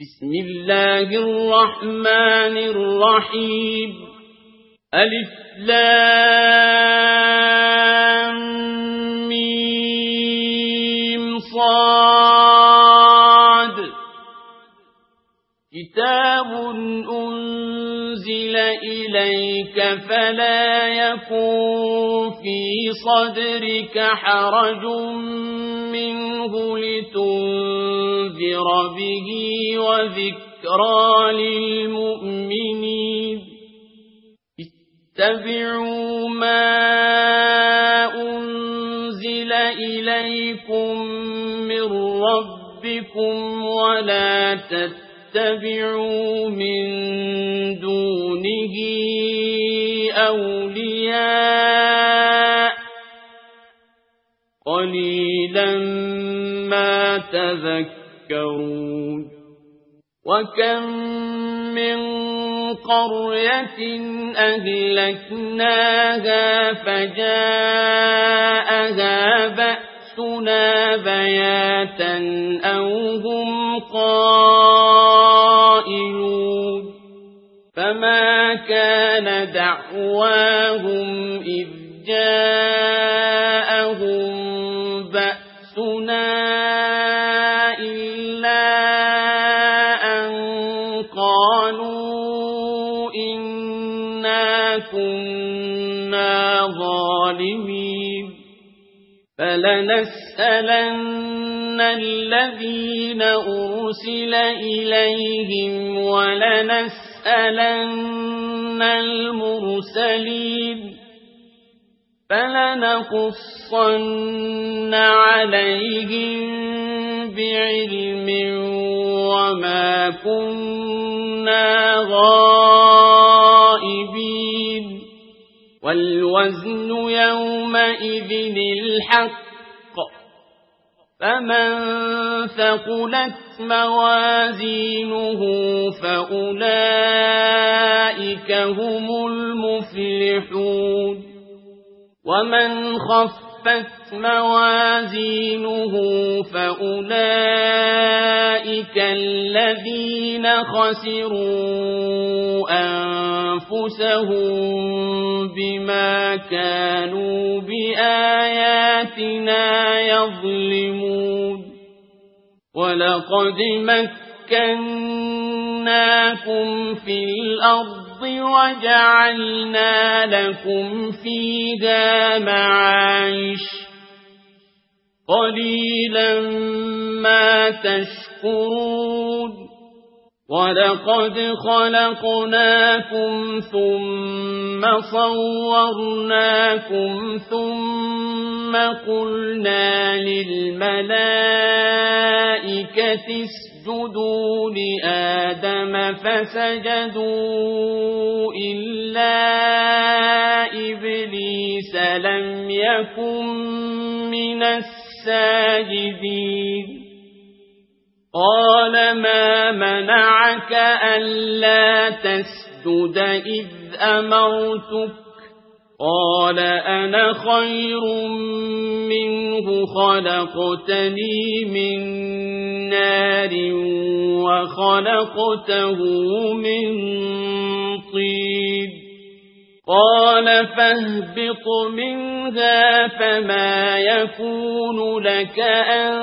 بسم الله الرحمن الرحيم ألف لام ميم صاد كتاب أنزل إليك فلا يكن في صدرك حرج منه لتنذر به وذكرى للمؤمنين اتبعوا ما أنزل إليكم من ربكم ولا تتبعوا من دونه أولياء قليلا ما تذكرون وكم من قرية أهلكناها فجاءها بأسنا بياتا أو هم قائلون فما كان دعواهم إذ جاءهم بأسنا إلا أن قالوا إنا كنا ظالمين فلنسألن الذين أرسل إليهم ولنسألن المرسلين فلنقصن عليهم بعلم وما كنا غائبين والوزن يومئذ الحق فمن ثقلت موازينه فأولئك هم المفلحون ومن خفت موازينه فأولئك الذين خسروا أنفسهم بما كانوا بآياتنا يظلمون ولقد مكناكم في الأرض وجعلنا لكم فيها معايش قليلا ما تشكرون ولقد خلقناكم ثم صورناكم ثم قلنا للملائكة اسجدوا لآدم فسجدوا إلا إبليس لم يكن من الساجدين قال ما منعك ألا تسجد إذ أمرتك قال أنا خير منه خلقتني من نار وخلقته من طين قال فاهبط منها فما يكون لك أن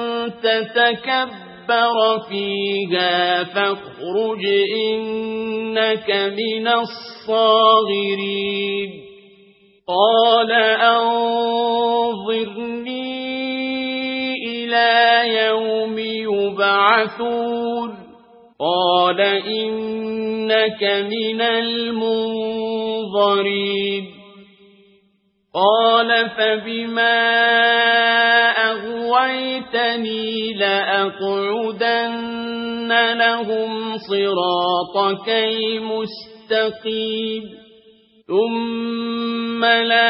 تتكبر فيها فاخرج إنك من الصاغرين قال أنظرني إلى يوم يبعثون قال إنك من المنظرين قال فبما أغويتني لأقعدن لهم صراطك المستقيم ثم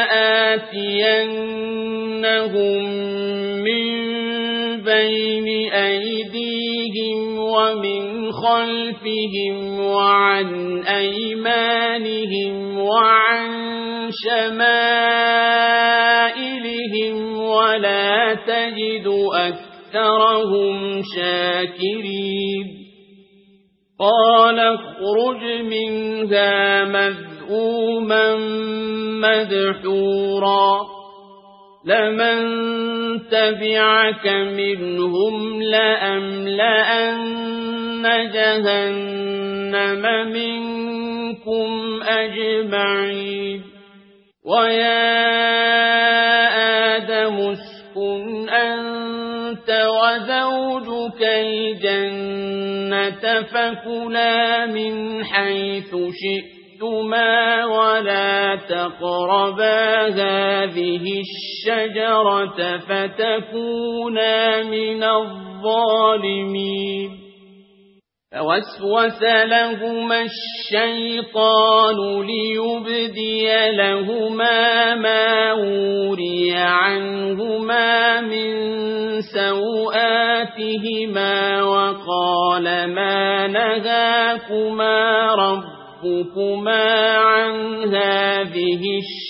لآتينهم من بين أيديهم ومن خلفهم وعن أيمانهم وعن شمائلهم ولا تجد أكثرهم شاكرين قال اخرج منها مذءوما مدحورا لمن تبعك منهم لأملأن جهنم منكم أجمعين ويا آدم اسكن أنت وزوجك الجنة فكلا من حيث شئتما ولا تقربا هذه الشجرة فتكونا من الظالمين فوسوس لهما الشيطان ليبدي لهما ما وري عنهما من سوآتهما وقال ما نهاكما ربكما عن هذه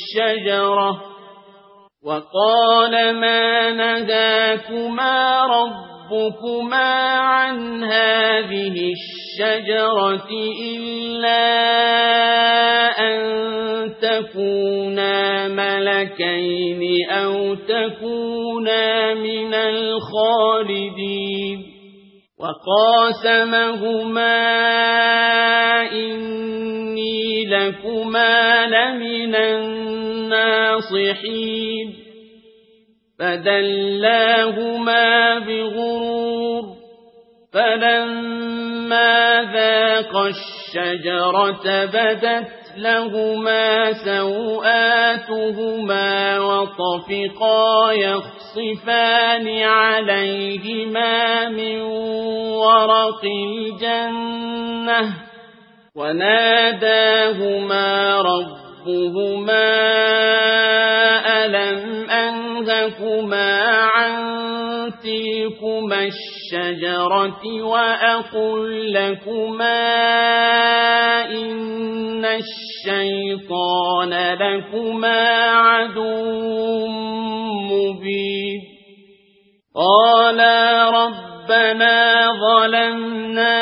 الشجرة إلا أن تكونا ملكين أو تكونا من الخالدين وقاسمهما إني لكما لمن الناصحين فدلاهما بغرور فلما ذاقا الشجرة بدت لهما سوآتهما وطفقا يخصفان عليهما من ورق الجنة وناداهما ربهما ألم أنهكما عن تلكما الشجرة وأقل لكما إن الشيطان لكما عدو مبين قالا ربنا ظلمنا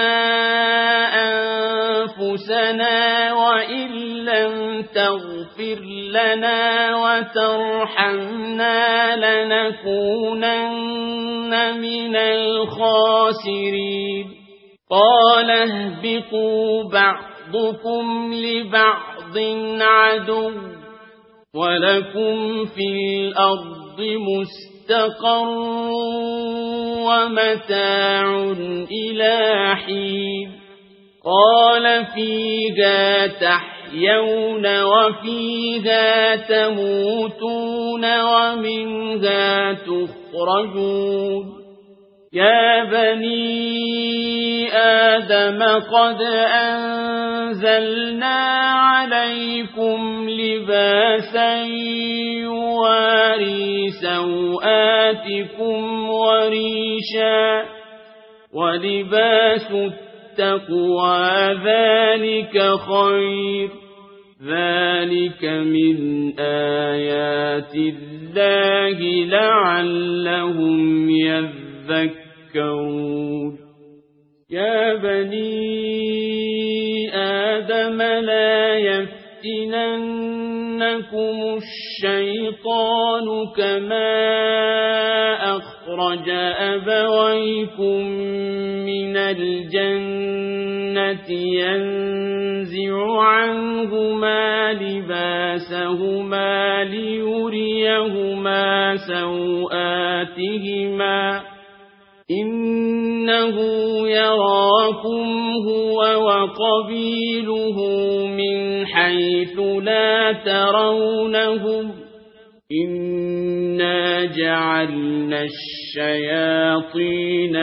أنفسنا وإن لم تغفر لنا وترحمنا لنكونن من الخاسرين قال اهبطوا بعضكم لبعض عدو ولكم في الأرض مستقر ومتاع إلى حين قال فيها تحيون وفيها تموتون ومنها تخرجون يا بني آدم قد أنزلنا عليكم لباسا يواري سوآتكم وريشا ولباس التقوى ذلك خير ذلك من آيات الله لعلهم يذكرون يا بني آدم لا يفتننكم الشيطان كما أخرج أبويكم من الجنة ينزع عنهما لباسهما ليريهما سوآتهما إنه يراكم هو وقبيله من حيث لا ترونهم إنا جعلنا الشياطين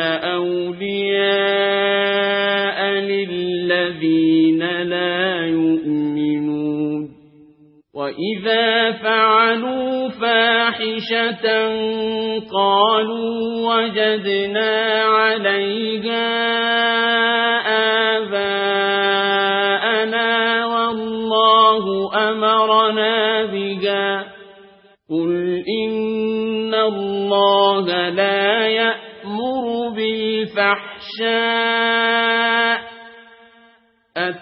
أولياء للذين لا يؤمنون وإذا فعلوا فاحشة قالوا وجدنا عليها آباءنا والله أمرنا بها قل إن الله لا يأمر بالفحشاء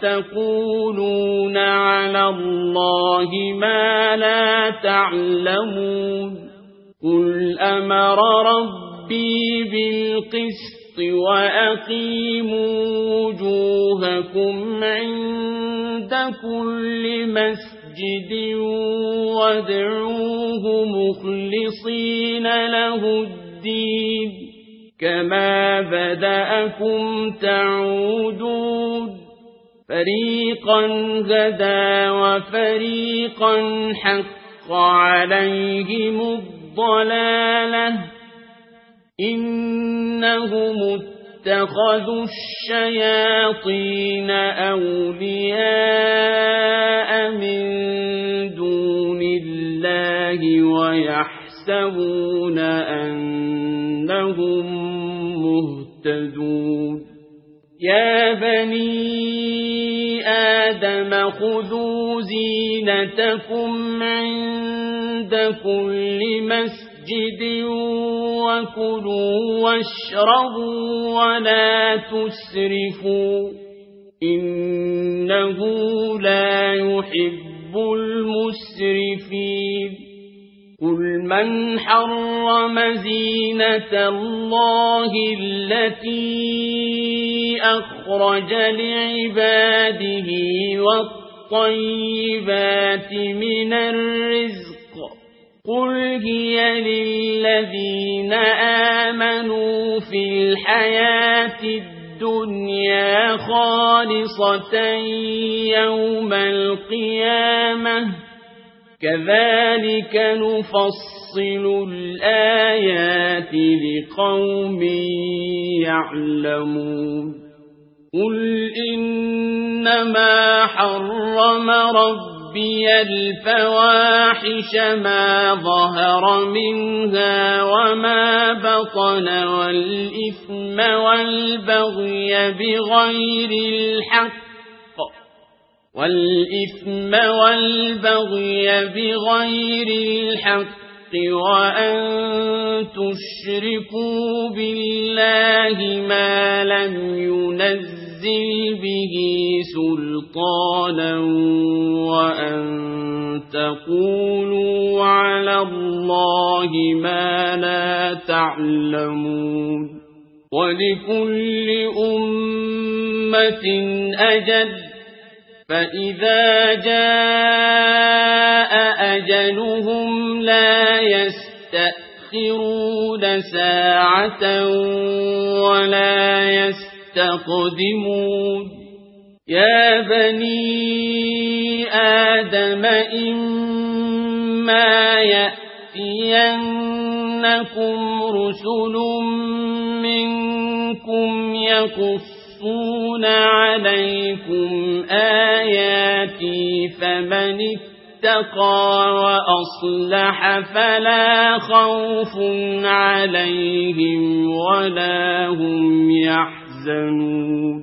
تقولون على الله ما لا تعلمون قل أمر ربي بالقسط وأقيموا وجوهكم عند كل مسجد وادعوه مخلصين له الدين كما بدأكم تعودون فريقا هدى وفريقا حق عليهم الضلالة إنهم اتخذوا الشياطين أولياء من دون الله ويحسبون أنهم مهتدون يا بني آدم خذوا زينتكم عند كل مسجد وكلوا واشربوا ولا تسرفوا إنه لا يحب المسرفين قل من حرم زينة الله التي أخرج لعباده والطيبات من الرزق قل هي للذين آمنوا في الحياة الدنيا خالصة يوم القيامة كذلك نفصل الآيات لقوم يعلمون قل إنما حرم ربي الفواحش ما ظهر منها وما بطن والإثم والبغي بغير الحق وأن تشركوا بالله ما لم ينزل به سلطانا وأن تقولوا على الله ما لا تعلمون ولكل أمة أجل فإذا جاء أجلهم لا يستأخرون ساعة ولا يستقدمون يا بني آدم إما يأتينكم رسل منكم يقصون عليكم آياتي فمن اتقى وأصلح فلا خوف عليهم ولا هم يحزنون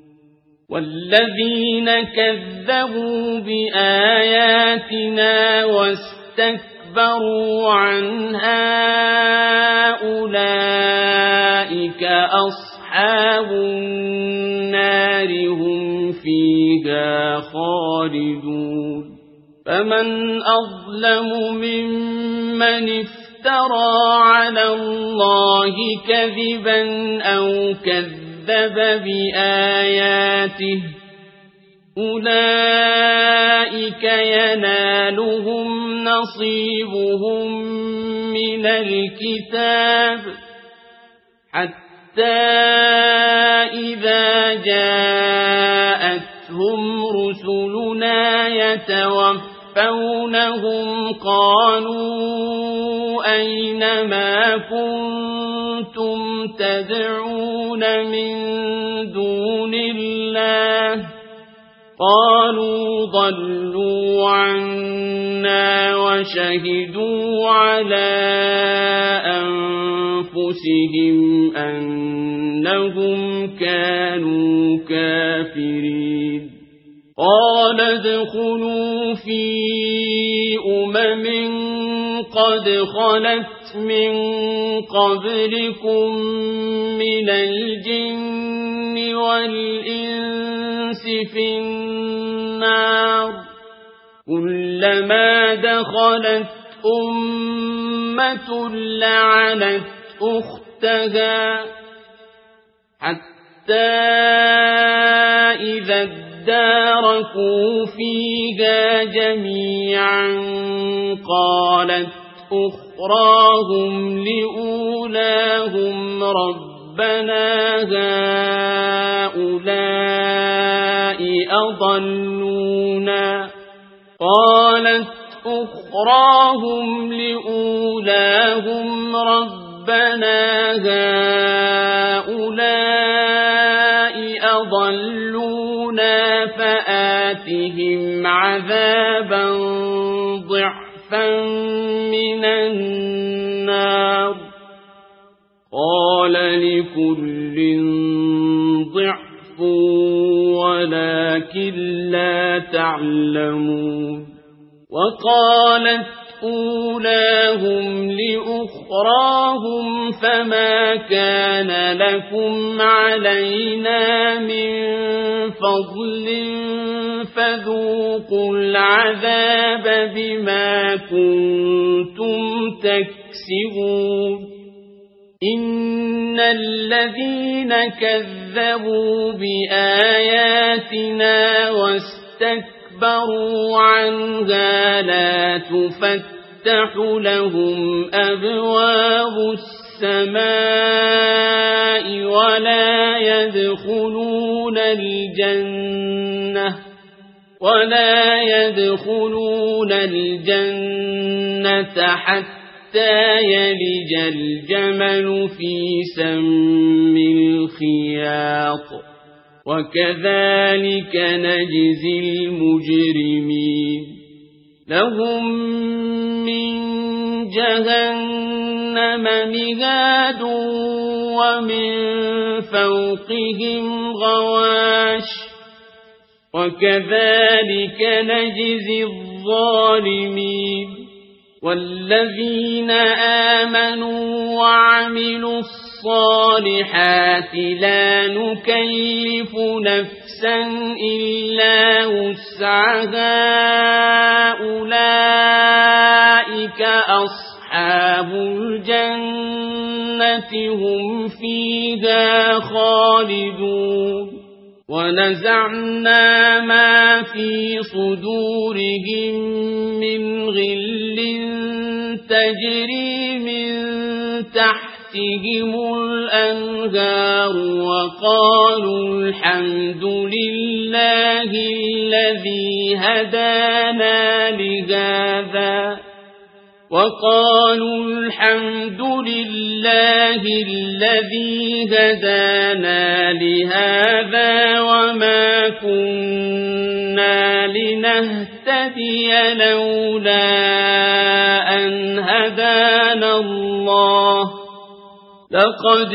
والذين كذبوا بآياتنا واستكبروا عنها أولئك أصحاب النار هم فيها خالدون فمن أظلم ممن افترى على الله كذبا أو كذب بآياته أولئك ينالهم نصيبهم من الكتاب حتى إذا جاءتهم رسلنا يتوفونهم قالوا أين ما كنتم تدعون من دون الله قالوا ضلوا عنا وشهدوا على أنفسهم أنهم كانوا كافرين قال ادخلوا في قد خلت من قبلكم من الجن والإنس في النار كلما دخلت أمة لعنت أختها حتى إذا اداركوا فيها جميعا قالت أخراهم لأولاهم ربنا هؤلاء أضلونا فآتهم عذابا ضعفا من النار قال لكل ضعف ولكن لا تعلمون وقالت أولاهم لأخراهم فما كان لكم علينا من فضل فذوقوا العذاب بما كنتم تكسبون إن الذين كذبوا بآياتنا واستكبروا عنها لا تفتح لهم أبواب السماء ولا يدخلون الجنة حتى يلج الجمل في سم الخياط وكذلك نجزي المجرمين لهم من جهنم مهاد ومن فوقهم غواش وكذلك نجزي الظالمين والذين آمنوا وعملوا الصالحات لا نكلف نفسا إلا وسعها أولئك أصحاب الجنة هم فيها خالدون ونزعنا ما في صدورهم من غل تجري من تحتهم الأنهار وقالوا الحمد لله الذي هدانا لهذا وما كنا لنهتدي لولا أن هدانا الله لقد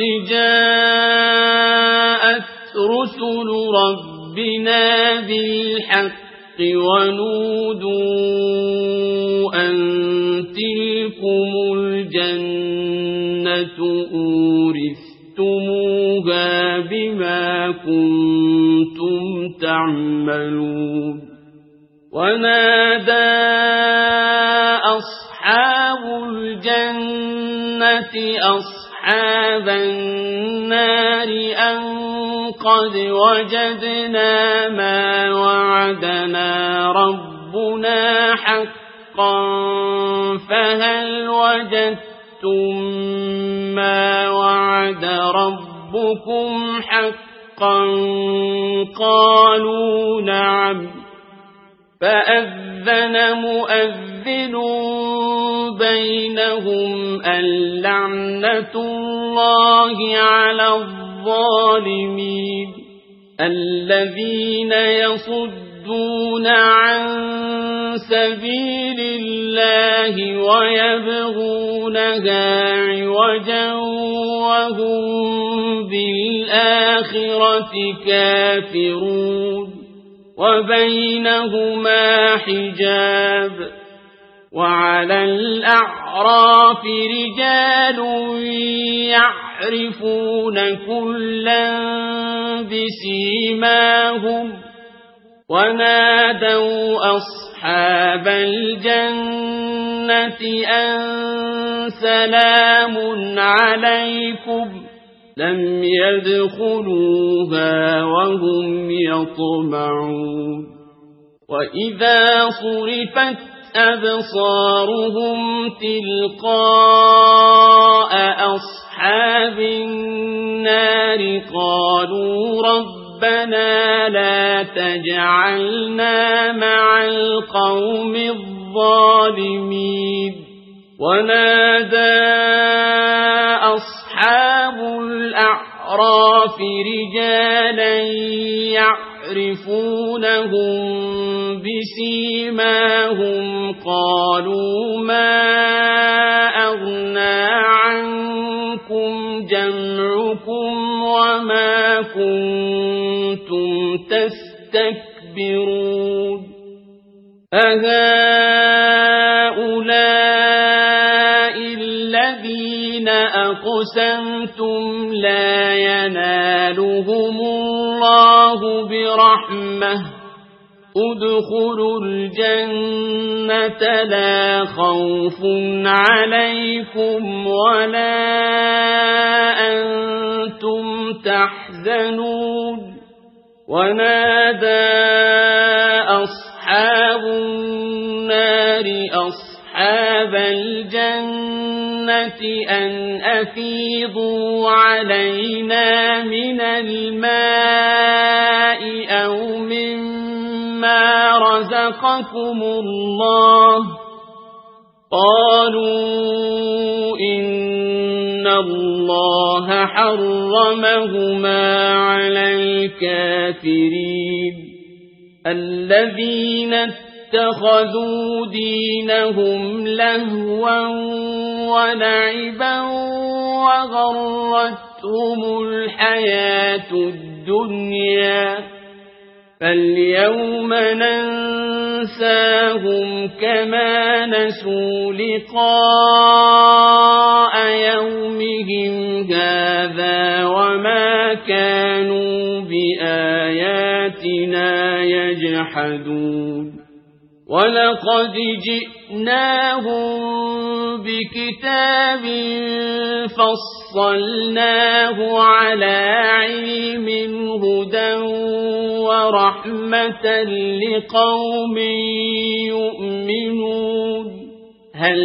جاءت رسل ربنا بالحق ونودوا أن تلكم الجنة أورثتموها بما كنتم تعملون ونادى أصحاب الجنة أصحاب النار أن قد وجدنا ما وعدنا ربنا حقا فهل وجدتم ما وعد ربكم حقا قالوا نعم فأذن مؤذن بينهم اللعنة الله على الظالمين الذين يصدون عن سبيل الله ويبغونها عوجا وهم بالآخرة كافرون وبينهما حجاب وعلى الأعراف رجال يعرفون كلا بسيماهم ونادوا أصحاب الجنة أن سلام عليكم لم يدخلوها وهم يطمعون وإذا صرفت أبصارهم تلقاء أصحاب النار قالوا ربنا لا تجعلنا مع القوم الظالمين ونادى أصحاب الأعراف رجالا يعرفونهم بسيماهم قالوا ما أغنى عنكم جمعكم وما كنتم تستكبرون أهؤلاء الذين أقسمتم لا ينالهم الله برحمة ادخلوا الجنة لا خوف عليكم ولا أنتم تحزنون ونادى أصحاب النار أصحاب الجنة أن أفيضوا علينا من الماء أو مما رزقكم الله قالوا إن الله حرمهما على الكافرين الذين اتخذوا دينهم لهوا ولعبا وغرتهم الحياة الدنيا فاليوم ننساهم كما نسوا لقاء يومهم هذا وما كانوا بآياتنا يجحدون ولقد جئناهم بكتاب فصلناه على علم هدى ورحمة لقوم يؤمنون هل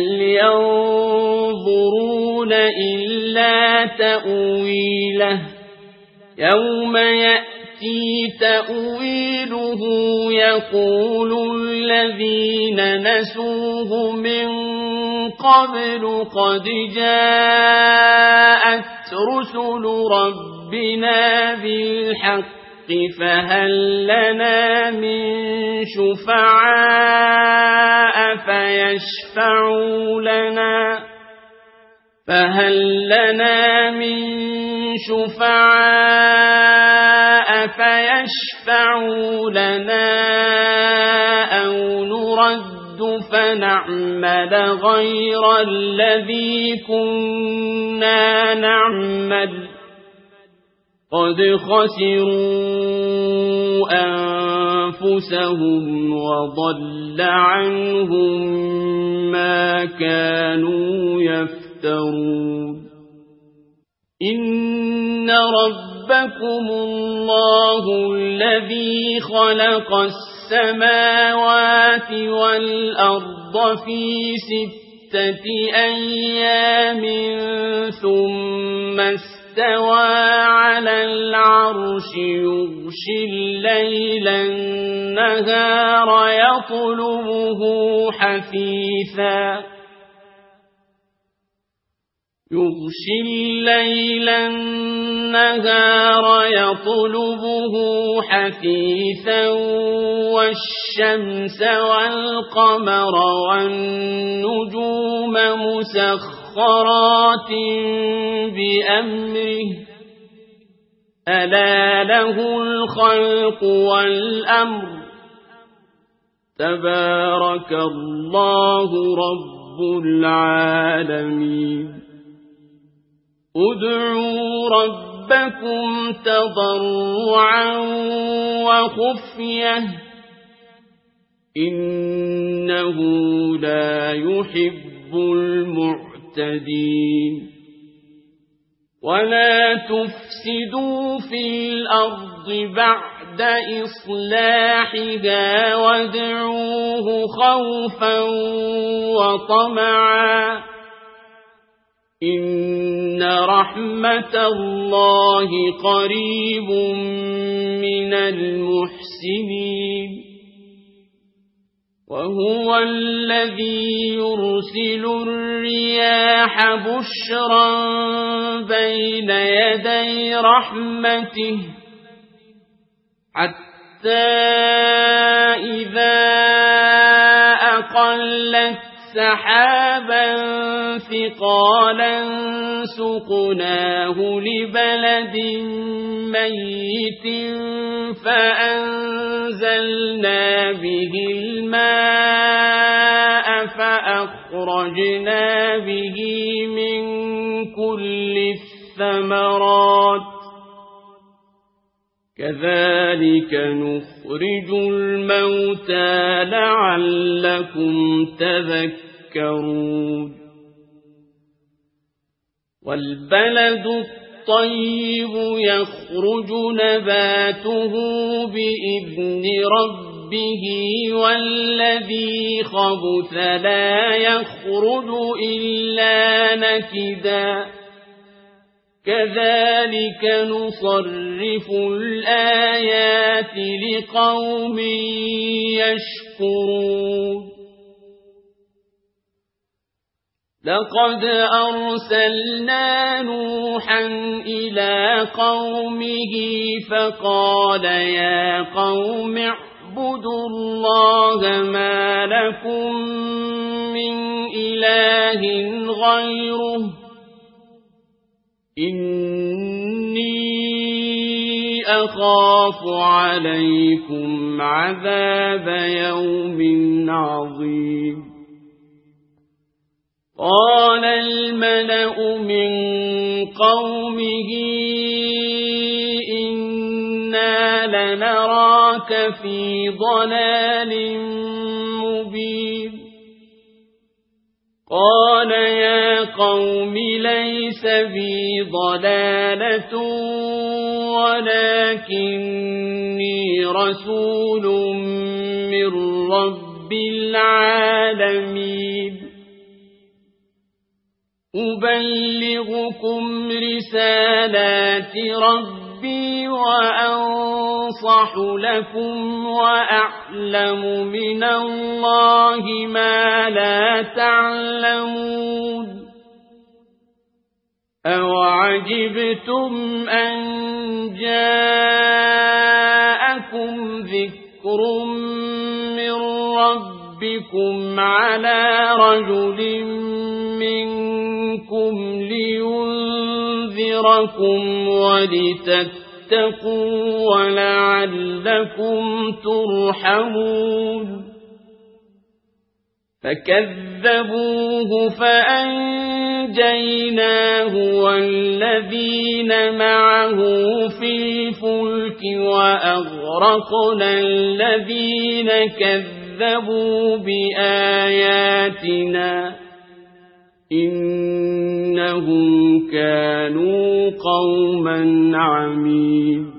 ينظرون إلا تأويله يوم يأتي تأويله يقول الذين نسوه من قبل قد جاءت رسل ربنا بالحق فهل لنا من شفعاء فيشفعوا لنا أو نرد فنعمل غير الذي كنا نعمل قد خسروا أنفسهم وضل عنهم ما كانوا يفترون إن ربكم الله الذي خلق السماوات والأرض في 6 أيام ثم استوى على العرش يغشي الليل النهار يطلبه حثيثا والشمس والقمر والنجوم مسخرات بأمره ألا له الخلق والأمر تبارك الله رب العالمين ادعوا ربكم تضرعا وخفية إنه لا يحب المعتدين ولا تفسدوا في الأرض بعد إصلاحها وادعوه خوفا وطمعا إن رحمة الله قريب من المحسنين وهو الذي يرسل الرياح بشرا بين يدي رحمته حتى إذا أقلت سحابا ثقالا سقناه لبلد ميت فأنزلنا به الماء فأخرجنا به من كل الثمرات كذلك نخرج الموتى لعلكم تذكرون والبلد الطيب يخرج نباته بإذن ربه والذي خبث لا يخرج إلا نكدا كذلك نصرف الآيات لقوم يشكرون لقد أرسلنا نوحا إلى قومه فقال يا قوم اعبدوا الله ما لكم من إله غيره إني أخاف عليكم عذاب يوم عظيم قال الملأ من قومه إنا لنراك في ضلال مبين قال يا قوم ليس بي ضلالة ولكني رسول من رب العالمين أبلغكم رسالات ربي وأنصح لكم وأعلم من الله ما لا تعلمون أوعجبتم أن جاءكم ذكر من ربكم على رجل منكم لينذركم ولتتقوا ولعلكم ترحمون فكذبوه فأنجيناه والذين معه في الفلك وأغرقنا الذين كذبوا بآياتنا إنهم كانوا قوما عمين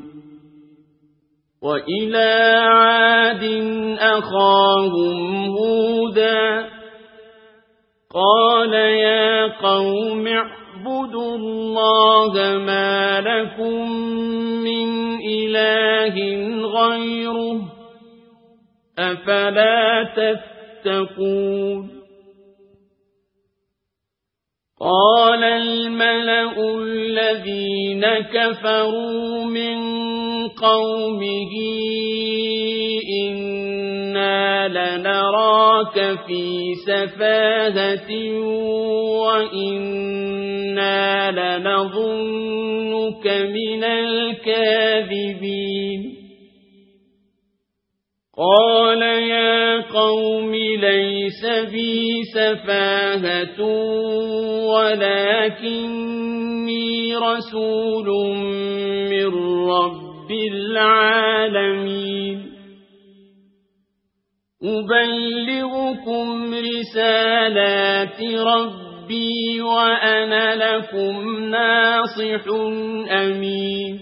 وإلى عاد أخاهم هودا قال يا قوم اعبدوا الله ما لكم من إله غيره أفلا تتقون قال الملأ الذين كفروا من قومه إنا لنراك في سفاهة وإنا لنظنك من الكاذبين قال يا قوم ليس بي سفاهة ولكني رسول من رب العالمين أبلغكم رسالات ربي وأنا لكم ناصح أمين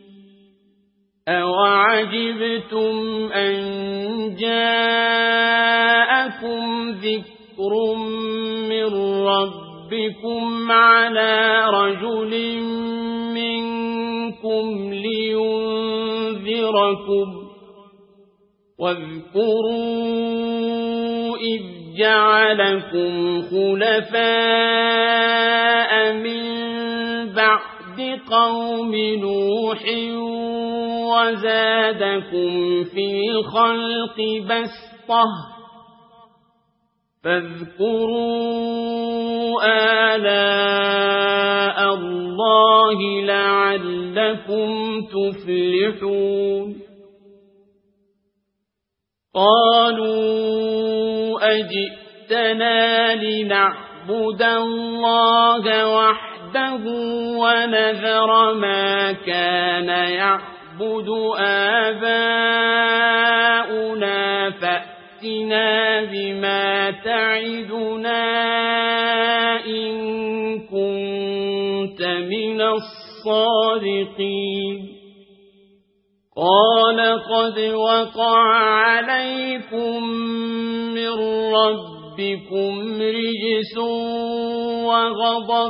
أوعجبتم أن جاءكم ذكر من ربكم على رجل منكم لينذركم واذكروا إذ جعلكم خلفاء من بعد قوم نوح وزادكم في الخلق بسطة فاذكروا آلاء الله لعلكم تفلحون قالوا أجئتنا لنعبد الله وحده ونذر ما كان يعبد آباؤنا فأتنا بما تعدنا إن كنت من الصادقين قال قد وقع عليكم من ربكم رجس وغضب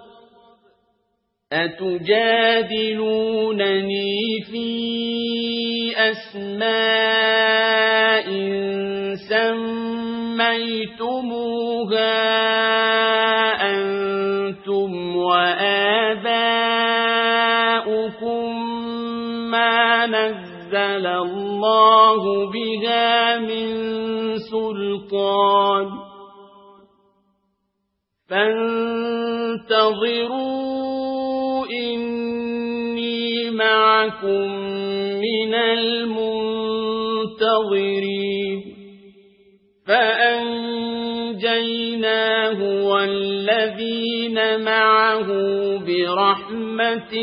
أتجادلونني في أسماء سميتموها أنتم وآباؤكم ما نزل الله بها من سلطان فانتظروا إني معكم من المنتظرين فأنجيناه والذين معه برحمة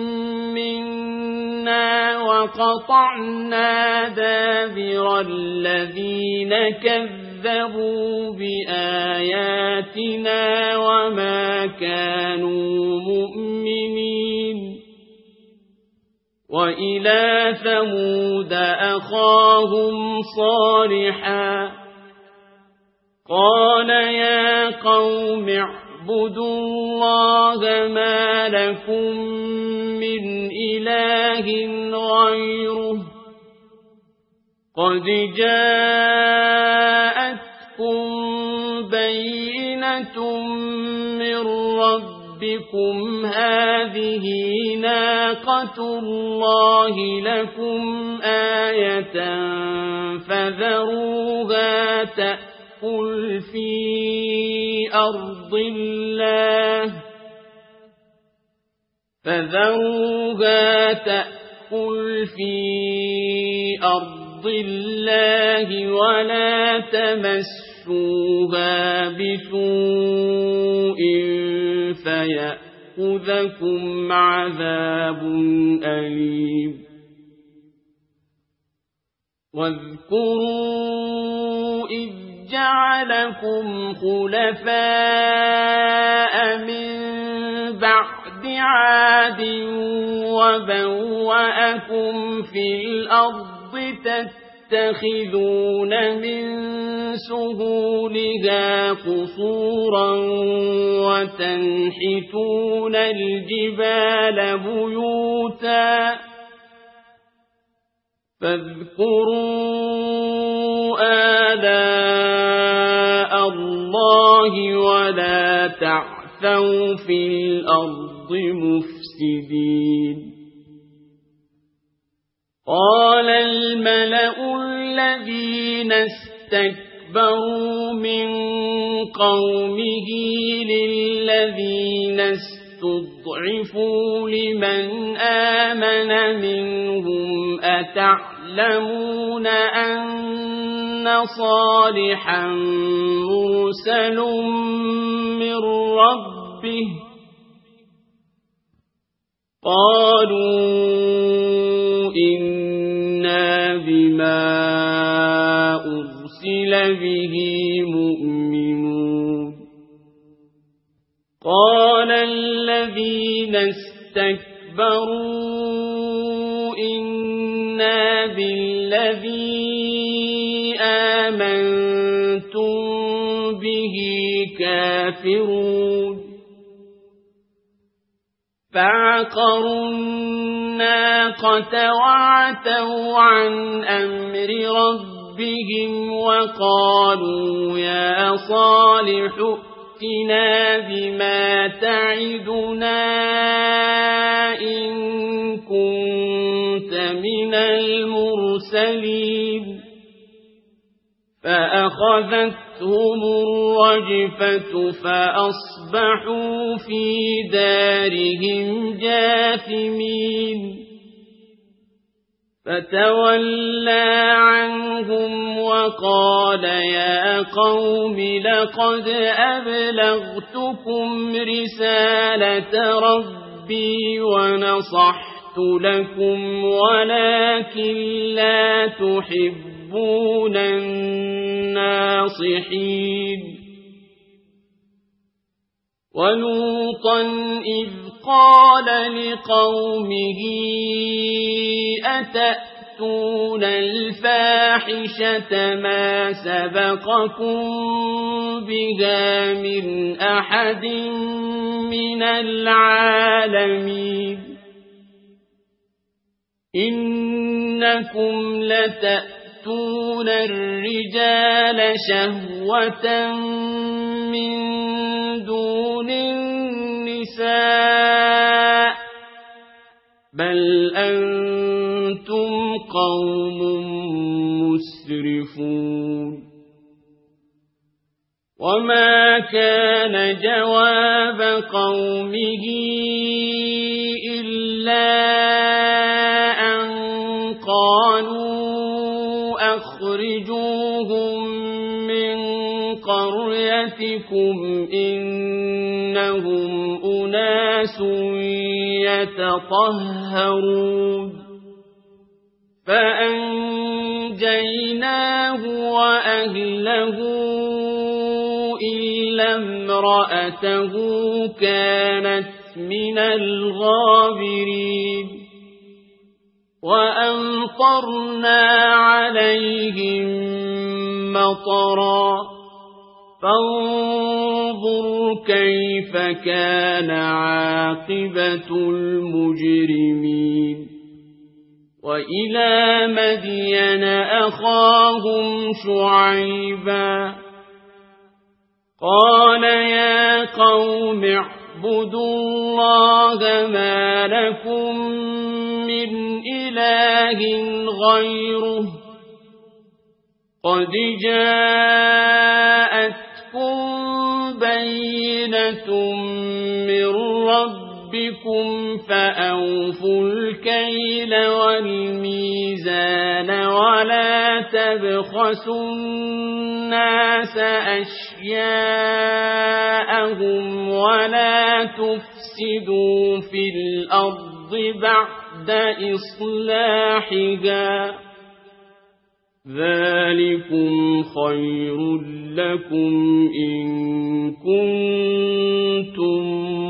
منا وقطعنا دابر الذين كذبوا بآياتنا وما كانوا مؤمنين وإلى ثمود أخاهم صالحا قال يا قوم اعبدوا الله ما لكم من إله غيره قد جاءتكم بينة من ربكم هذه ناقة الله لكم آية فذروها تأكل في أرض الله ولا تمسوها بسوء فيأخذكم عذاب أليم واذكروا إذ جعلكم خلفاء من بعد عاد وبوأكم في الأرض تتخذون من سهولها قصورا وتنحتون الجبال بيوتا فاذكروا آلاء الله ولا تعثوا في الأرض مفسدين قال الملأ الذين استكبروا من قومه للذين استضعفوا لمن آمن منهم أتعلمون أن صالحا مرسل من ربه قالوا إنا بما أرسل أرسل به مؤمنون قال الذين استكبروا إنا بالذي آمنتم به كافرون فعقروا الناقة وعتوا عن أمر ربهم وقالوا يا صالح ائتنا بما تعدنا إن كنت من المرسلين فأخذتهم الرجفة فأصبحوا في دارهم جاثمين فتولى عنهم وقال يا قوم لقد أبلغتكم رسالة ربي ونصحت لكم ولكن لا تحبون الناصحين ولوطا إذ قال لقومه أتأتون الفاحشة ما سبقكم بها من أحد من العالمين إنكم لتأتون الرجال شهوة من دون النساء بل أنتم قوم مسرفون وما كان جواب قومه إلا أن قالوا أخرجوهم من قريتكم إنهم أناس يتطهرون فأنجيناه وأهله إلا امرأته كانت من الغابرين وأمطرنا عليهم مطرا فانظر كيف كان عاقبة المجرمين وإلى مدين أخاهم شعيبا قال يا قوم اعبدوا الله ما لكم من إله غيره قد جاءتكم بينة من ربكم فأوفوا الكيل والميزان ولا تبخسوا الناس أشياءهم ولا تفسدوا في الأرض بعد إصلاحها ذلكم خير لكم إن كنتم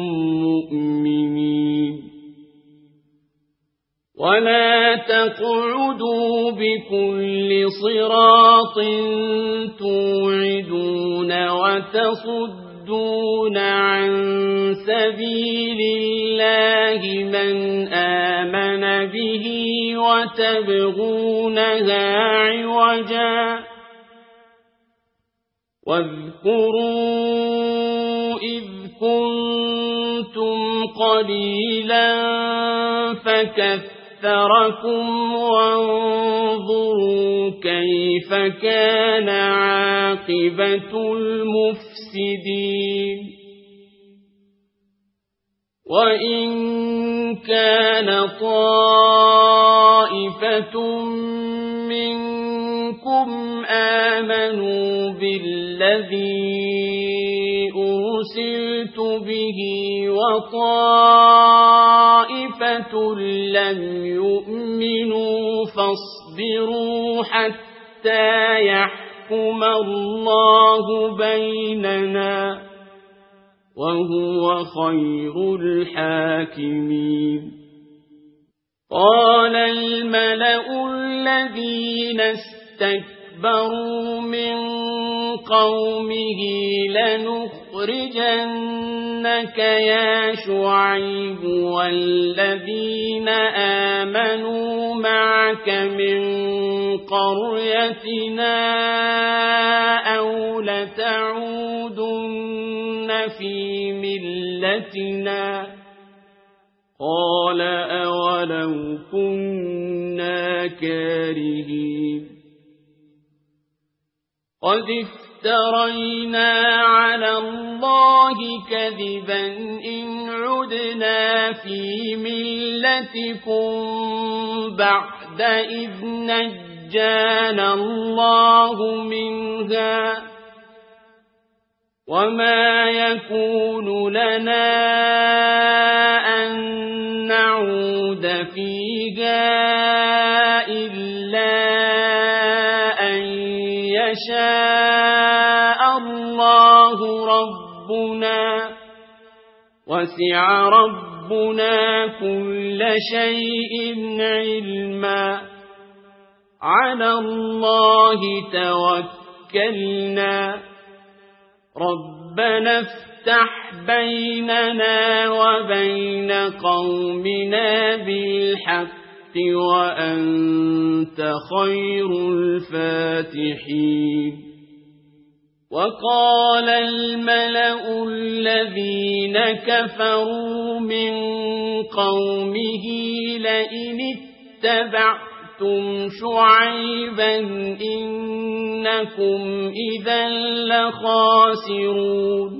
مؤمنين ولا تقعدوا بكل صراط توعدون وتصدون عن سبيل الله من آمن به وتبغونها عوجا واذكروا إذ كنتم قليلا فكثركم وانظروا كيف كان عاقبة المفسدين وإن كان طائفة منكم آمنوا بالذي أرسلت به وطائفة لم يؤمنوا فاصبروا حتى يحكم يحكم الله بيننا وهو خير الحاكمين. قال الملأ الذين استكبروا من قومه لنخرجنك يا شعيب والذين آمنوا معك من قريتنا أو لتعودن في ملتنا. قال أولو كنا كارهين. قد افترينا على الله كذبا إن عدنا في ملتكم بعد إذ نجانا الله منها وما يكون لنا أن نعود فيها إلا أن يشاء الله ربنا وسع ربنا كل شيء علما. على الله توكلنا ربنا افتح بيننا وبين قومنا بالحق وأنت خير الفاتحين. وقال الملأ الذين كفروا من قومه لئن اتبعتم شعيبا إنكم إذا لخاسرون.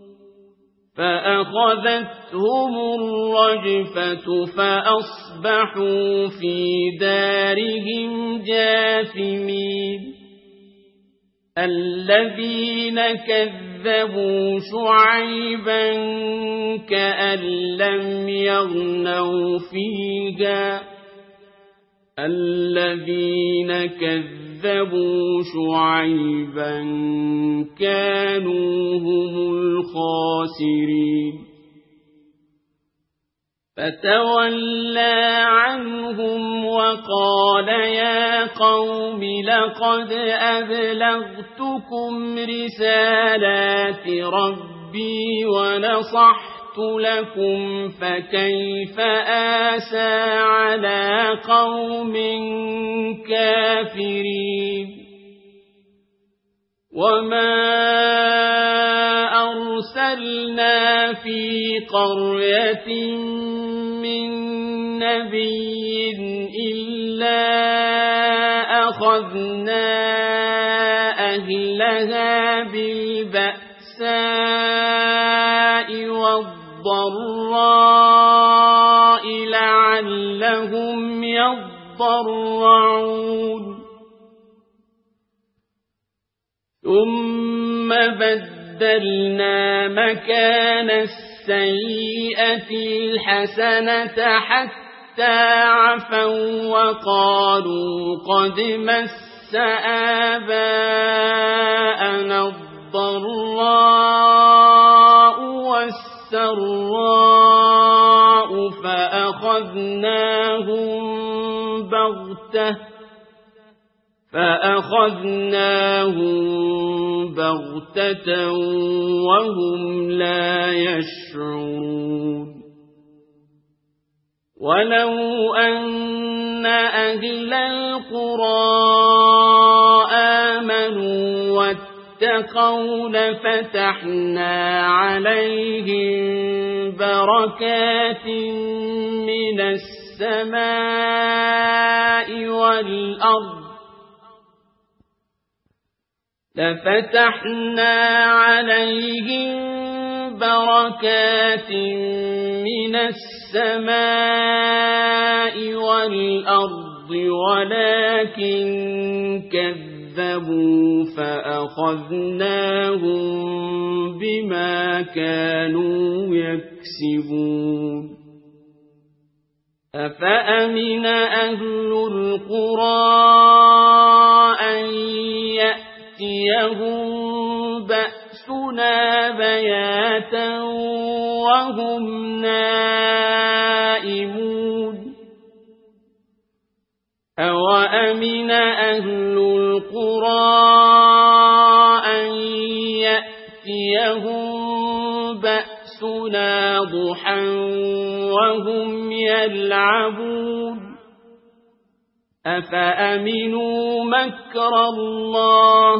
فأخذتهم الرجفة فأصبحوا في دارهم جاثمين. الذين كذبوا شعيبا كأن لم يغنوا فيها. الذين كذبوا شعيبا كانوا هم الخاسرين. فتولى عنهم وقال يا قوم لقد أبلغتكم رسالات ربي ونصحت لكم فكيف آسى على قوم كافرين. وما أرسلنا في قرية من نبي إلا أخذنا أهلها بالبأساء والضراء لعلهم يضرعون. ثم بدلنا مكان السيئة الحسنة حتى عفوا وقالوا قد مس آباءنا الضراء والسراء فأخذناهم بغتة وهم لا يشعرون. ولو أن أهل القرى آمنوا واتقوا لفتحنا عليهم بركات من السماء والأرض ولكن كذبوا فأخذناهم بما كانوا يكسبون. أفأمن أهل القرى أن يأتيهم وهم نائمون أوأمن أهل القرى أن يأتيهم بأسنا ضحى وهم يلعبون أفأمنوا مكر الله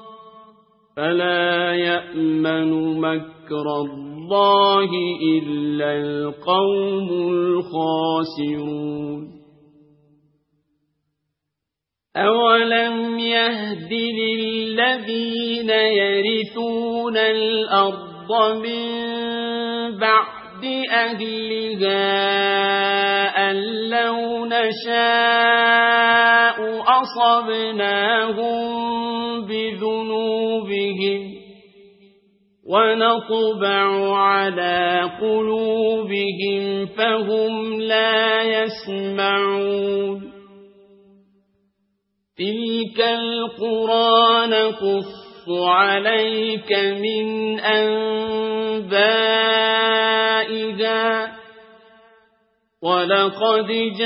فلا يأمن مكر الله إلا القوم الخاسرون أولم يهد للذين يرثون الأرض من بعد أهلها أن لو نشاء أصبناهم بذنوبهم ونطبع على قلوبهم فهم لا يسمعون تلك القرى نقص عليك من أنبائها ولقد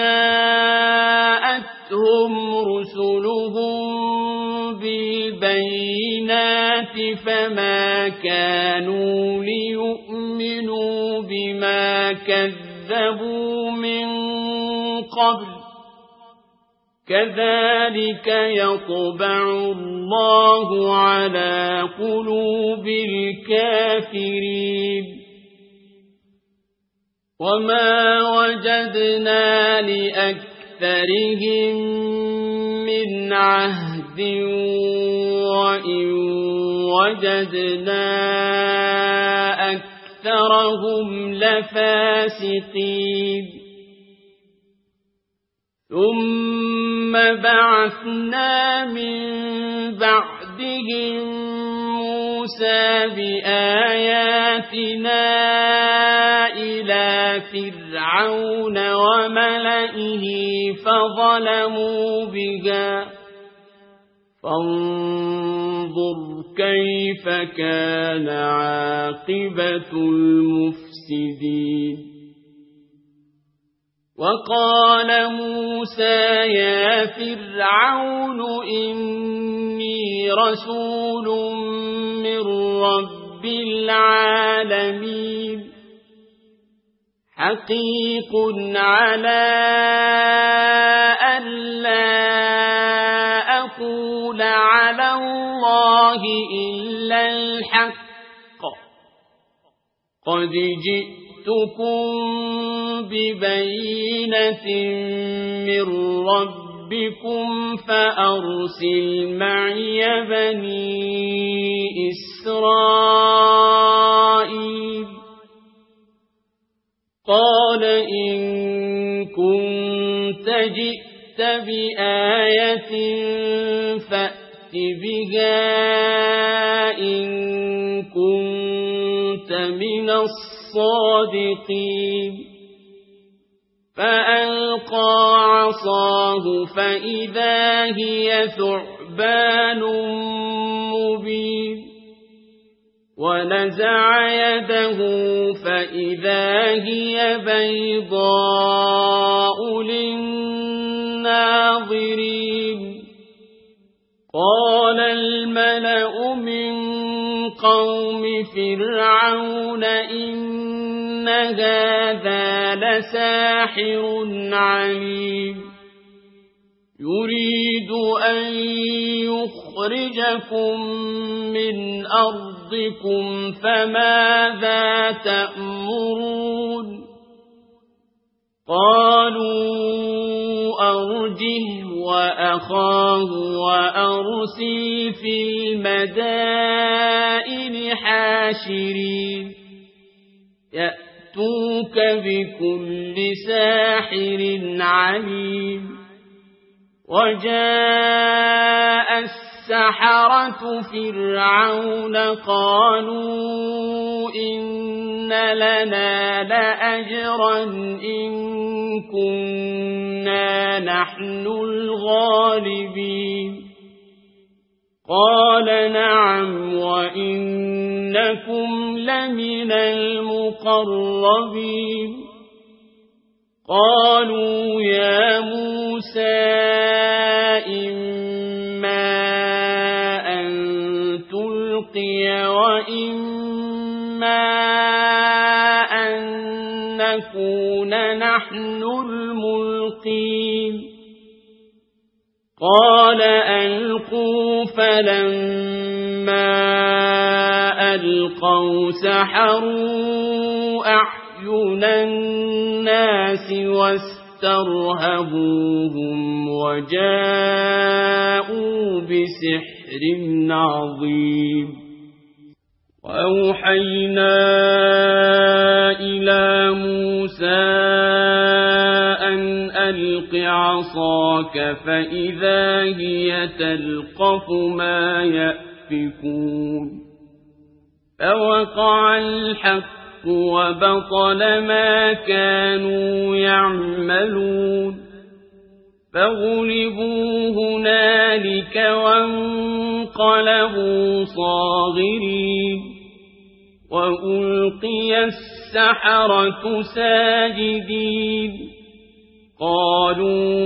جاءتهم رسلهم بالبينات فما كانوا ليؤمنوا بما كذبوا من قبل كذلك يطبع الله على قلوب الكافرين وما وجدنا لأكثرهم من عهد وإن وجدنا أكثرهم لفاسقين ثم بعثنا من بعدهم موسى بآياتنا إلى فرعون وملئه فظلموا بها فانظر كيف كان عاقبة المفسدين وقال موسى يا فرعون إني رسول من رب العالمين حقيق على ألا أقول على الله إلا الحق قد جئتكم ببينة من ربكم فأرسل معي بني إسرائيل قال إن كنت جئت بآية فأت بها إن كنت من الصادقين فألقى عصاه فإذا هي ثعبان مبين ونزع يده فإذا هي بيضاء للناظرين قال الملأ من قوم فرعون إن هذا لساحر عليم يريد أن يخرجكم من أرضكم فماذا تأمرون قالوا أرجه وأخاه وأرسل في المدائن حاشرين يأتوك بكل ساحر عليم وجاء السحرة فرعون قالوا إن لنا لأجرا إن كنا نحن الغالبين قال نعم وإنكم لمن المقربين قالوا يا موسى إما أن تلقي وإما أن نكون نحن الملقين قال ألقوا فلما ألقوا سحروا أعين الناس واسترهبوهم وجاءوا بسحر عظيم وأوحينا إلى موسى أن ألق عصاك فإذا هي تلقف ما يأفكون فوقع الحق وبطل ما كانوا يعملون فغلبوا هنالك وانقلبوا صاغرين وألقي السحرة ساجدين قالوا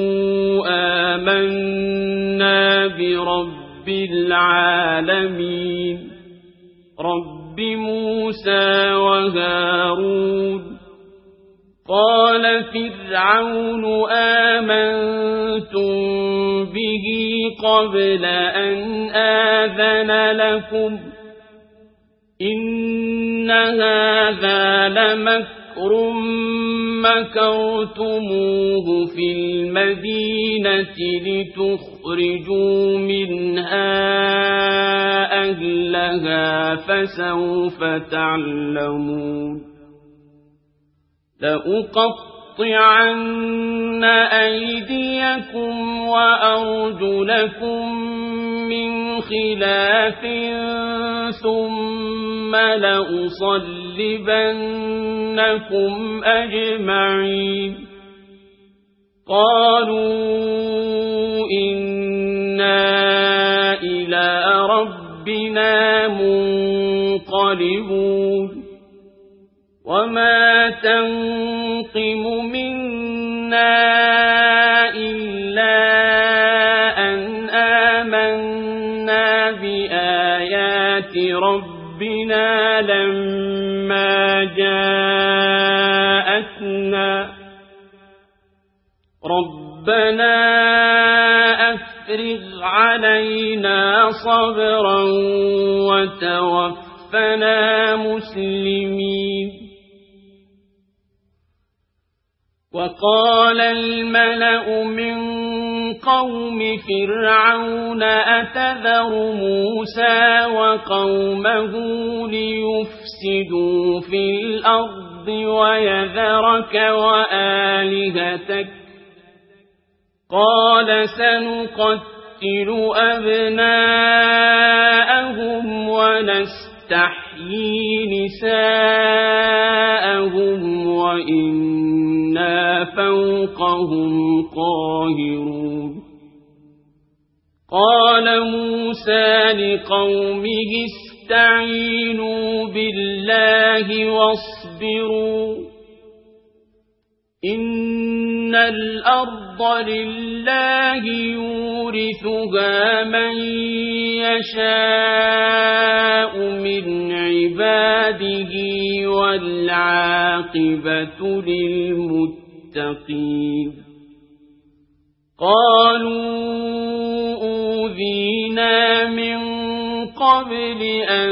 آمنا برب العالمين رب موسى وهارون قال فرعون آمنتم به قبل أن آذن لكم إن هذا لمكر مكرتموه في المدينة لتخرجوا منها أهلها فسوف تعلمون لأقطعن أيديكم وأرجلكم من خلاف ثم لأصلبنكم أجمعين قالوا إنا إلى ربنا منقلبون وما تنقم منا إلا أن آمنا بآيات ربنا لما جاءتنا ربنا أفرغ علينا صبرا وتوفنا مسلمين وقال الملأ من قوم فرعون أتذر موسى وقومه ليفسدوا في الأرض ويذرك وآلهتك قال سنقتل أبناءهم ونستحيي نساءهم وإنا فوقهم قاهرون قال موسى لقومه استعينوا بالله واصبروا إن الأرض لله يورثها من يشاء من عباده والعاقبة للمتقين قالوا أوذينا من قبل أن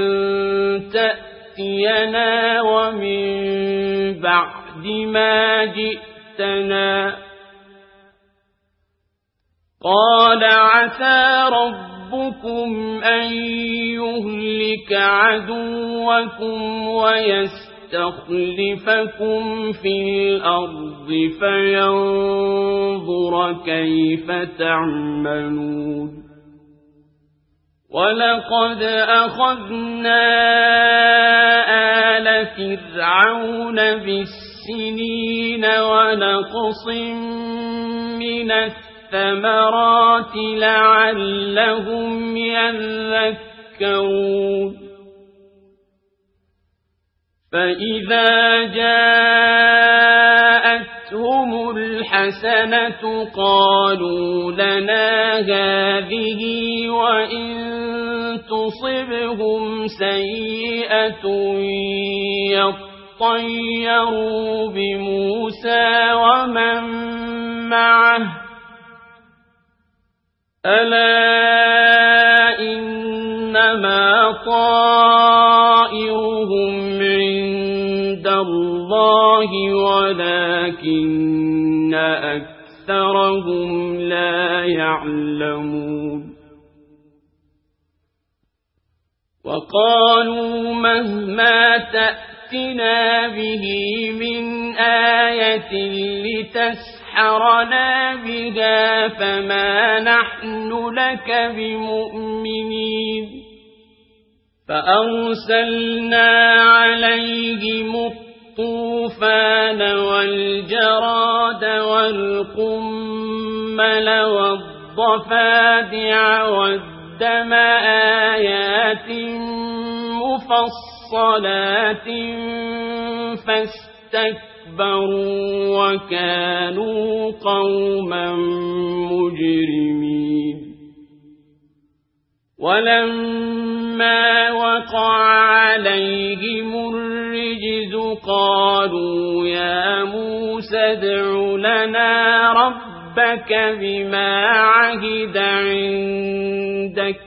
تأتينا ومن بعد ما جئتنا قال عسى ربكم أن يهلك عدوكم ويستخلفكم في الأرض فينظر كيف تعملون ولقد أخذنا آل فرعون بالسنين ونقص من الثمرات لعلهم يذكرون فإذا جاءتهم الحسنة قالوا لنا هذه وإن تصبهم سيئة يطيروا بموسى ومن معه ألا إنما طائرهم عند الله ولكن أكثرهم لا يعلمون وقالوا مهما تأتنا به من آية لتسحرنا بها فما نحن لك بمؤمنين فأرسلنا عليهم الطوفان والجراد والقمل والضفادع والدم آيات مفصلات فاستكبروا وكانوا قوما مجرمين ولما وقع عليهم الرجز قالوا يا موسى ادع لنا ربك بما عهد عندك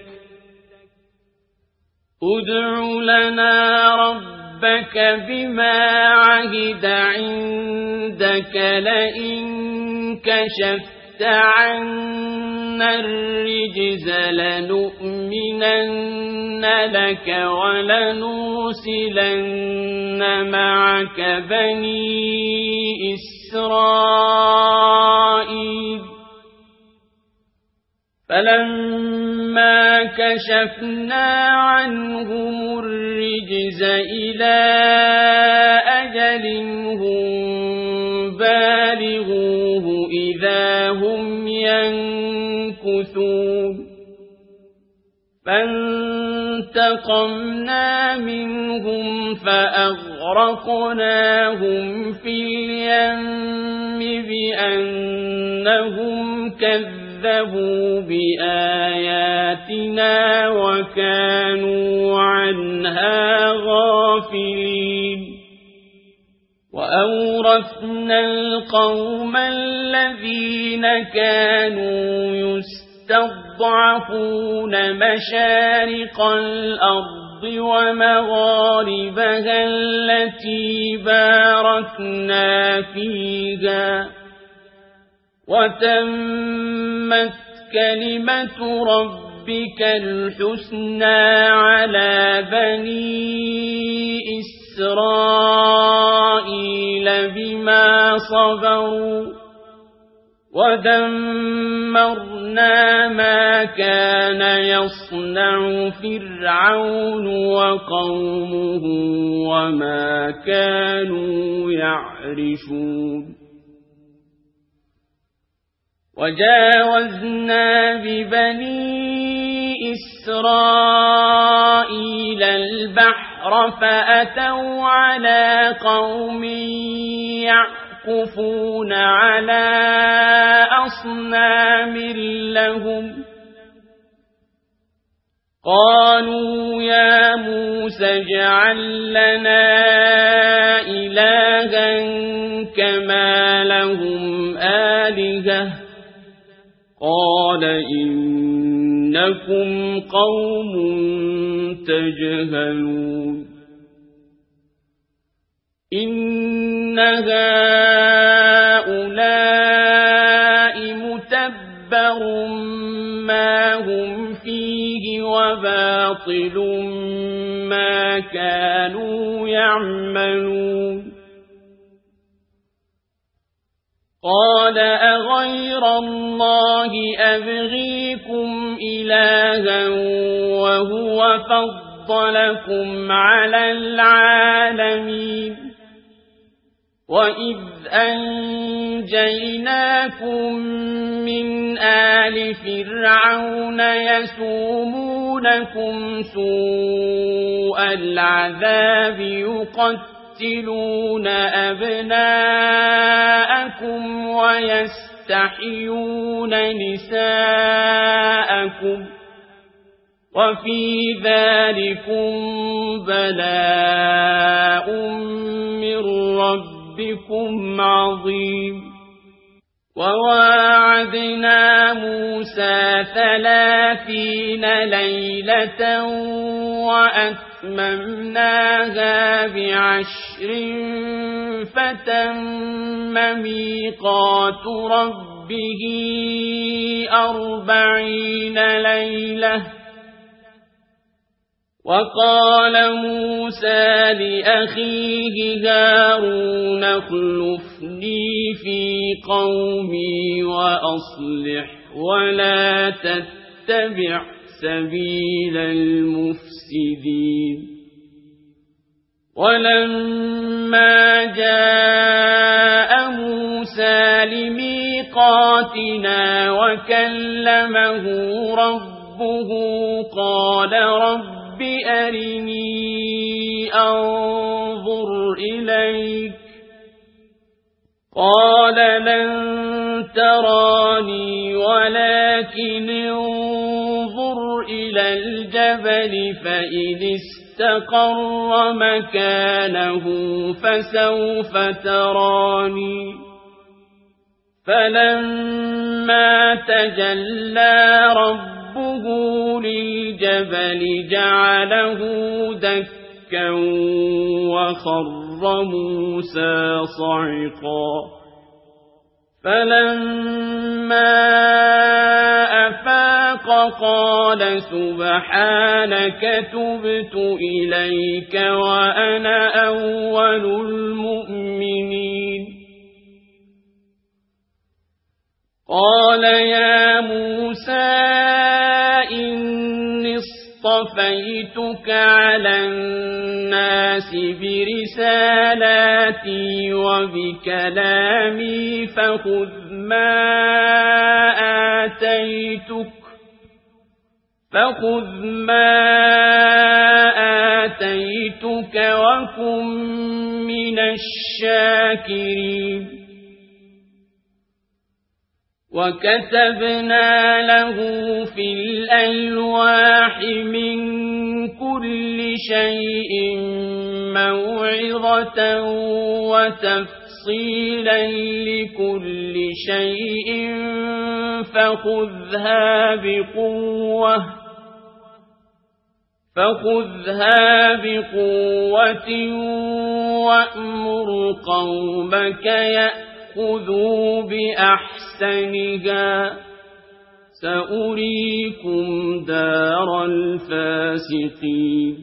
ادع لنا ربك بما عهد عندك لئن كشفت عنا الرجز لنؤمنن لك ولنرسلن معك بني إسرائيل فلما كشفنا عنهم الرجز إلى أجل هم بالغوه إذا هم ينكثون فانتقمنا منهم فأغرقناهم في اليم بأنهم كذبوا بآياتنا وكانوا عنها غافلين وأورثنا القوم الذين كانوا يستضعفون مشارق الأرض ومغاربها التي باركنا فيها وتمت كلمة ربك الحسنى على بني إسرائيل بما صبروا ودمرنا ما كان يصنع فرعون وقومه وما كانوا يعرشون وجاوزنا ببني إسرائيل البحر فأتوا على قوم يعكفون على أصنام لهم قالوا يا موسى اجعل لنا إلها كما لهم آلهة قال إنكم قوم تجهلون إن هؤلاء متبر ما هم فيه وباطل ما كانوا يعملون قال أغير الله أبغيكم إلها وهو فضلكم على العالمين وَإِذْ أَنْجَيْنَاكُمْ مِنْ آلِ فِرْعَوْنَ يَسُومُونَكُمْ سُوءَ الْعَذَابِ يُقَتِّلُونَ أَبْنَاءَكُمْ وَيَسْتَحْيُونَ نِسَاءَكُمْ وَفِي ذَلِكُمْ بَلَاءٌ مِّن رَّبِّكُمْ عَظِيمٌ وَوَاعَدْنَا مُوسَىٰ 30 لَيْلَةً وَأَتْمَمْنَاهَا ب10 فَتَمَّ مِيقَاتُ رَبِّهِ 40 لَيْلَةً وَقَالَ مُوسَىٰ لِأَخِيهِ هَارُونَ اخْلُفْنِي فِي قَوْمِي وَأَصْلِحْ وَلَا تَتَّبِعْ سَبِيلَ الْمُفْسِدِينَ وَلَمَّا جَاءَ مُوسَىٰ لِمِيقَاتِنَا وَكَلَّمَهُ رَبُّهُ قَالَ رَبِّ أَرِنِي أَنظُرْ إِلَيْكَ قَالَ لَن تَرَانِي وَلَكِنِ انظُرْ إِلَى الْجَبَلِ فَإِنِ اسْتَقَرَّ مَكَانَهُ فَسَوْفَ تَرَانِي فَلَمَّا تَجَلَّىٰ رَبُّهُ لِلْجَبَلِ جَعَلَهُ دَكًّا وَخَرَّ مُوسَىٰ صَعِقًا فَلَمَّا أَفَاقَ قَالَ سُبْحَانَكَ تُبْتُ إِلَيْكَ وَأَنَا أَوَّلُ الْمُؤْمِنِينَ قَالَ يَا مُوسَىٰ إِنِّي اصْطَفَيْتُكَ عَلَى النَّاسِ بِرِسَالَاتِي وَبِكَلَامِي فَخُذْ مَا آتَيْتُكَ وَكُن مِّنَ الشَّاكِرِينَ وَكَتَبْنَا لَهُ فِي الْأَلْوَاحِ مِن كُلِّ شَيْءٍ مَّوْعِظَةً وَتَفْصِيلًا لِّكُلِّ شَيْءٍ فَخُذْهَا بِقُوَّةٍ وَأْمُرْ قَوْمَكَ يَأْخُذُوا بِأَحْسَنِهَا سَأُرِيكُمْ دَارَ الْفَاسِقِينَ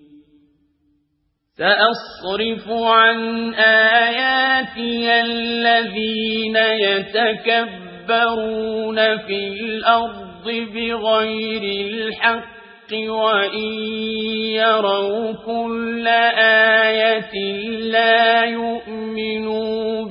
سَأَصْرِفُ عَنْ آيَاتِيَ الَّذِينَ يَتَكَبَّرُونَ فِي الْأَرْضِ بِغَيْرِ الْحَقِّ وَإِن يَرَوْا كُلَّ آيَةٍ لَّا يُؤْمِنُوا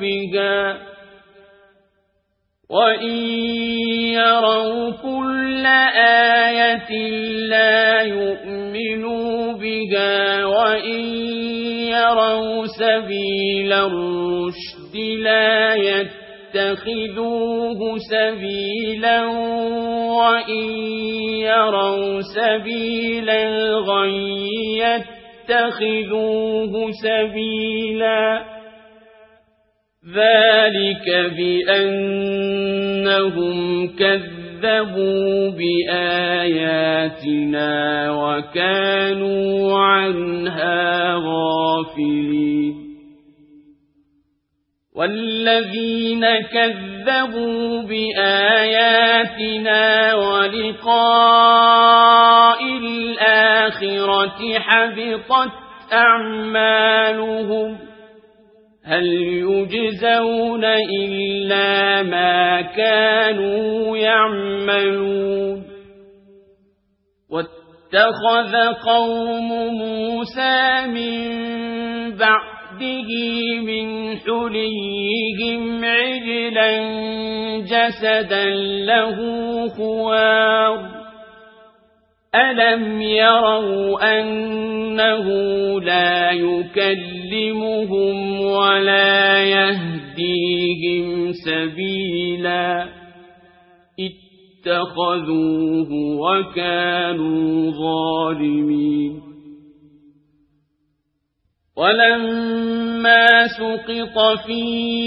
بِهَا وَإِن يَرَوْا سَبِيلَ الرُّشْدِ لَا يَتَّخِذُوهُ سَبِيلًا وَإِن يَرَوْا سَبِيلَ الْغَيِّ يَتَّخِذُوهُ سَبِيلًا ذَلِكَ بِأَنَّهُمْ كَذَّبُوا بِآيَاتِنَا وَكَانُوا عَنْهَا غَافِلِينَ وَالَّذِينَ كَذَّبُوا بِآيَاتِنَا وَلِقَاءِ الْآخِرَةِ حَبِطَتْ أَعْمَالُهُمْ هَلْ يُجْزَوْنَ إِلَّا مَا كَانُوا يَعْمَلُونَ وَاتَّخَذَ قَوْمُ مُوسَىٰ مِن بَعْدِهِ بعده من حليهم عجلا جسدا له خوار ألم يروا أنه لا يكلمهم ولا يهديهم سبيلا اتخذوه وكانوا ظالمين ولما سقط في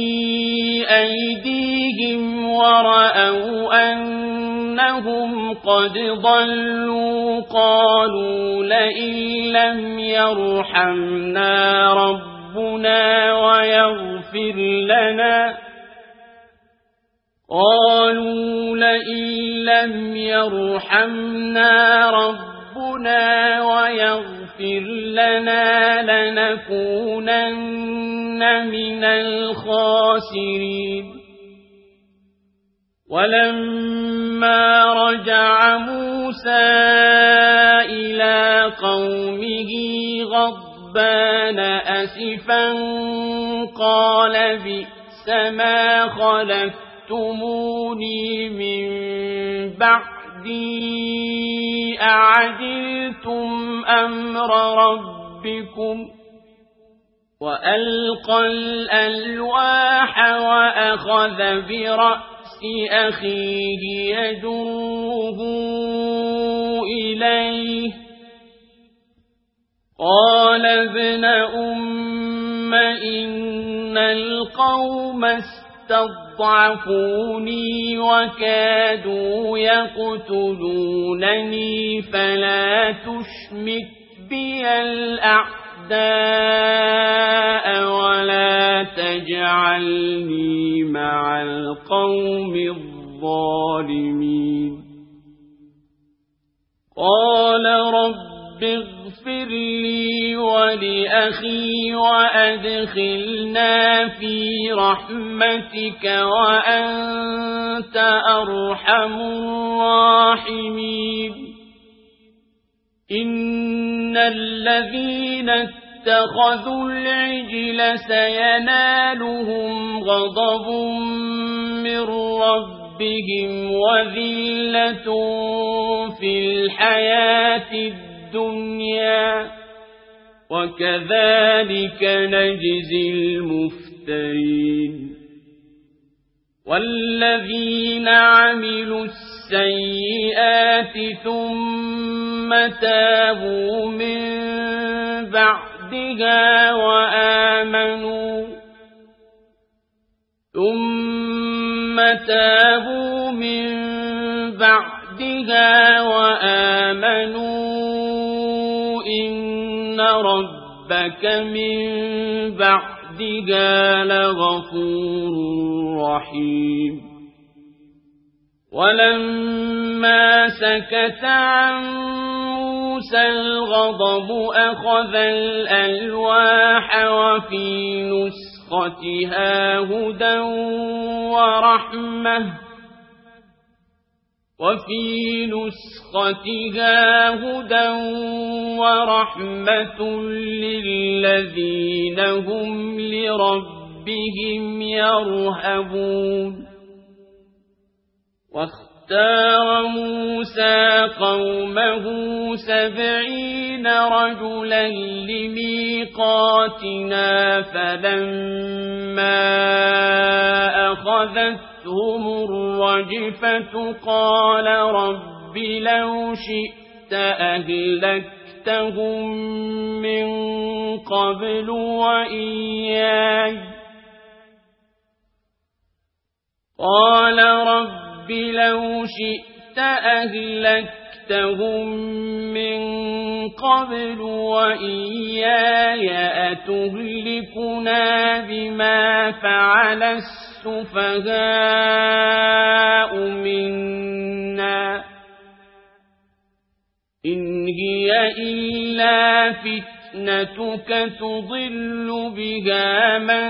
أيديهم ورأوا أنهم قد ضلوا قالوا لئن لم يرحمنا ربنا ويغفر لنا لنكونن من الخاسرين ولما رجع موسى إلى قومه غضبان أسفا قال بئس ما خلفتموني من بعدي أعجلتم أمر ربكم وألقى الألواح وأخذ برأس أخيه يجره إليه قال ابن أم إن القوم استضعفوني وكادوا يقتلونني فلا تشمت بي الأعداء ولا تجعلني مع القوم الظالمين قال رب اغفر لي ولأخي وأدخلنا في رحمتك وأنت أرحم الراحمين إن الذين اتخذوا العجل سينالهم غضب من ربهم وذلة في الحياة الدنيا وكذلك نجزي المفترين والذين عملوا السيئات ثم تابوا من بعدها وآمنوا إن ربك من بعدها لغفور رحيم ولما سكت عن موسى الغضب أخذ الألواح وفي نسختها هدى ورحمة للذين هم لربهم يرهبون واختار موسى قومه 70 رجلا لميقاتنا فلما أخذتهم الرجفة قال رب لو شئت أهلكتهم من قبل وإياي أتهلكنا بما فعل السفهاء منا إن هي إلا فتنتك تضل بها من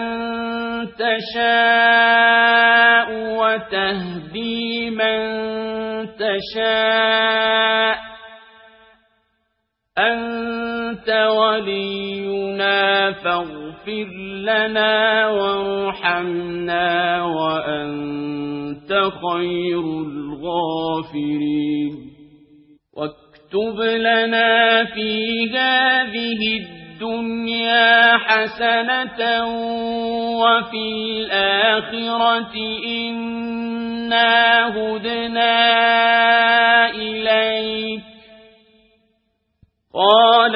تشاء وتهدي من تشاء أنت أنت ولينا فاغفر لنا وارحمنا وأنت خير الغافرين واكتب لنا في هذه الدنيا حسنة وفي الآخرة إنا هدنا إليك قال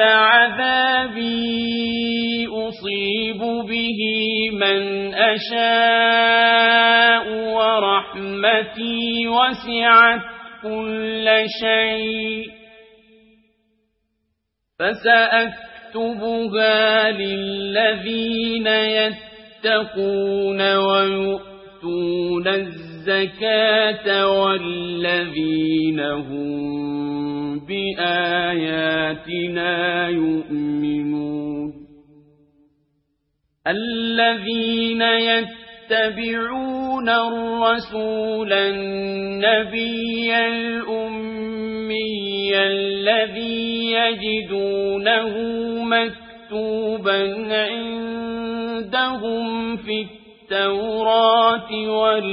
عذابي أصيب به من أشاء ورحمتي وسعت كل شيء فسأكتبها للذين يتقون ويؤتون الزكاة والذين هم بآياتنا يؤمنون الذين يتبعون الرسول النبي الأمي الذي يجدونه مكتوبا عندهم في التوراة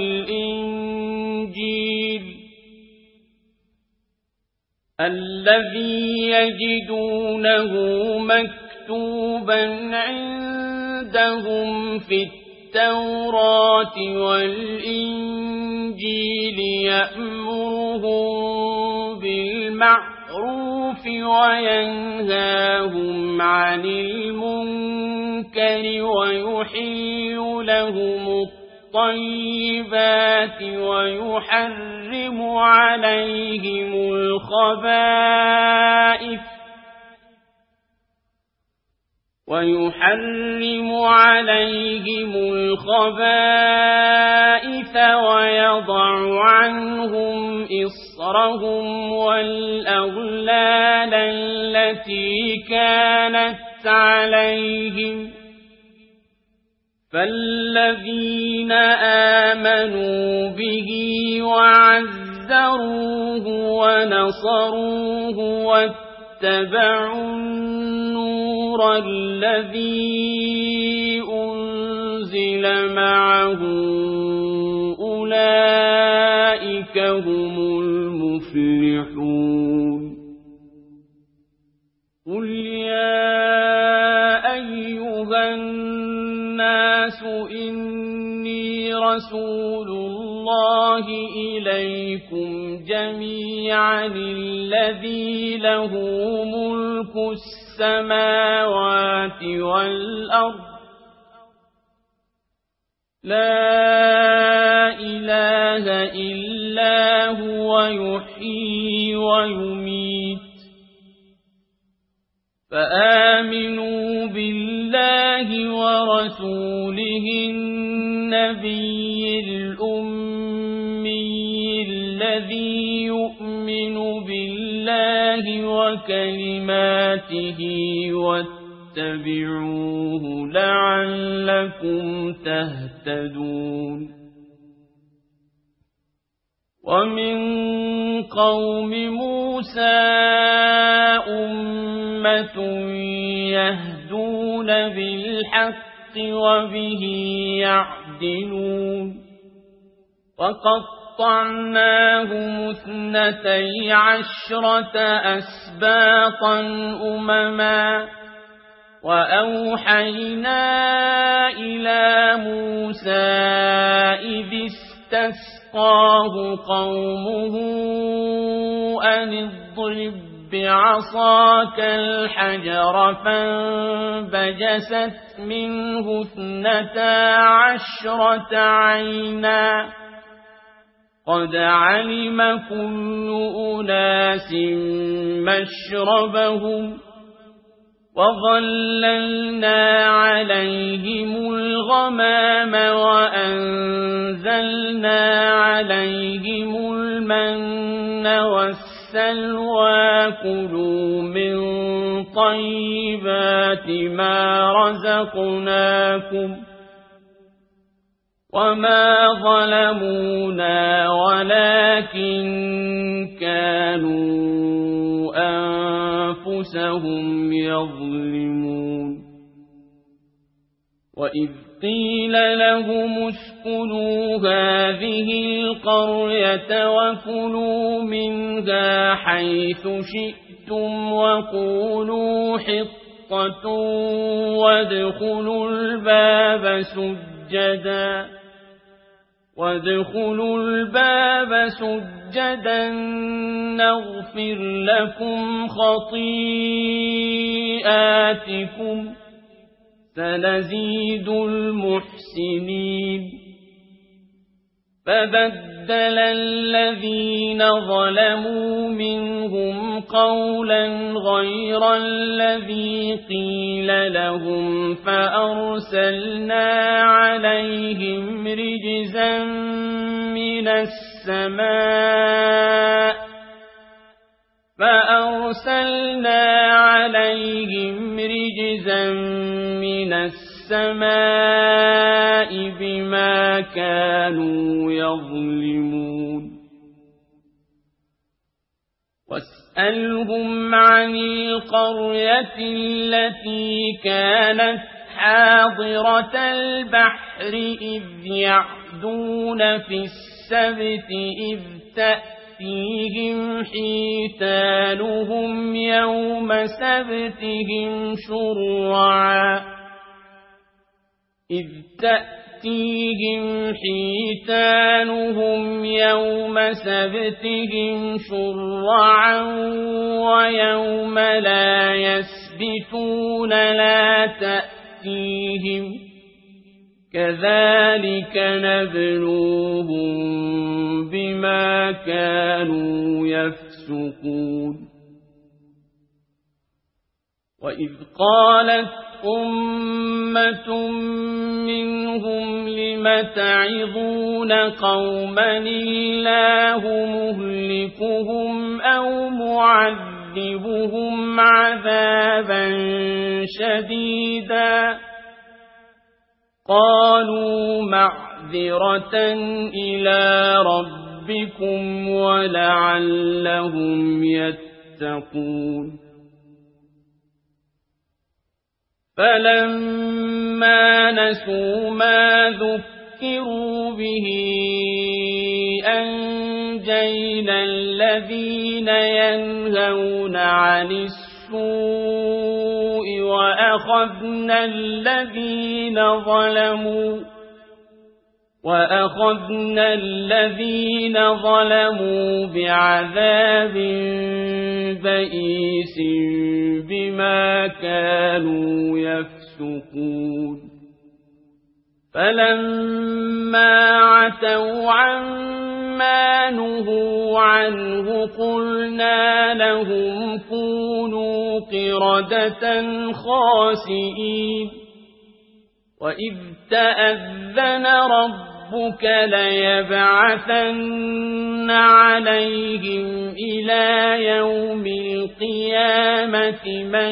والإنجيل يأمرهم بالمعروف وينهاهم عن المنكر ويحل لهم الطيبات ويحرم عليهم الخبائث ويضع عنهم إصرهم والأغلال التي كانت عليهم فالذين آمنوا به وعزروه ونصروه واتبعوا النور الذي أنزل معه أولئك هم المفلحون قل يا أيها الناس إني رسول الله إليكم جميعا الذي له ملك السماوات والأرض لا إله إلا هو يحيي ويميت فآمنوا بالله ورسوله النبي الأمي الذي يؤمن بالله وكلماته واتبعوه لعلكم تهتدون ومن قوم موسى أمة يهدون بالحق وبه يعدلون وقطعناهم 12 أسباطا أمما وأوحينا إلى موسى إذ استسقاه قومه أن اضرب بعصاك الحجر فانبجست منه 12 عينا قد علم كل أناس مشربهم وظللنا عليهم الغمام وأنزلنا عليهم المن والسلوى كلوا من طيبات ما رزقناكم وما ظلمونا ولكن كانوا أنفسهم يظلمون وإذ قيل لهم اسكنوا هذه القرية وكلوا منها حيث شئتم وقولوا حطة وادخلوا الباب سجدا نغفر لكم خطيئاتكم سنزيد المحسنين فبدل الذين ظلموا منهم قولا غير الذي قيل لهم فأرسلنا عليهم رجزا من السماء بما كانوا يظلمون واسألهم عن القرية التي كانت حاضرة البحر إذ يعدون في السبت إذ تأتيهم حيتانهم يوم سبتهم شرعا ويوم لا يسبتون لا تأتيهم كذلك نبلوهم بما كانوا يفسقون وإذ قالت أمة منهم لم تعظون قوما الله مهلكهم أو معذبهم عذابا شديدا قالوا معذرة إلى ربكم ولعلهم يتقون فلما نسوا ما ذكروا به أنجينا الذين ينهون عن السوء وأخذنا الذين ظلموا بعذاب بئيس بما كانوا يفسقون فلما عتوا عما نهوا عنه قلنا لهم كونوا قردة خاسئين وإذ تأذن ربك ليبعثن عليهم إلى يوم القيامة من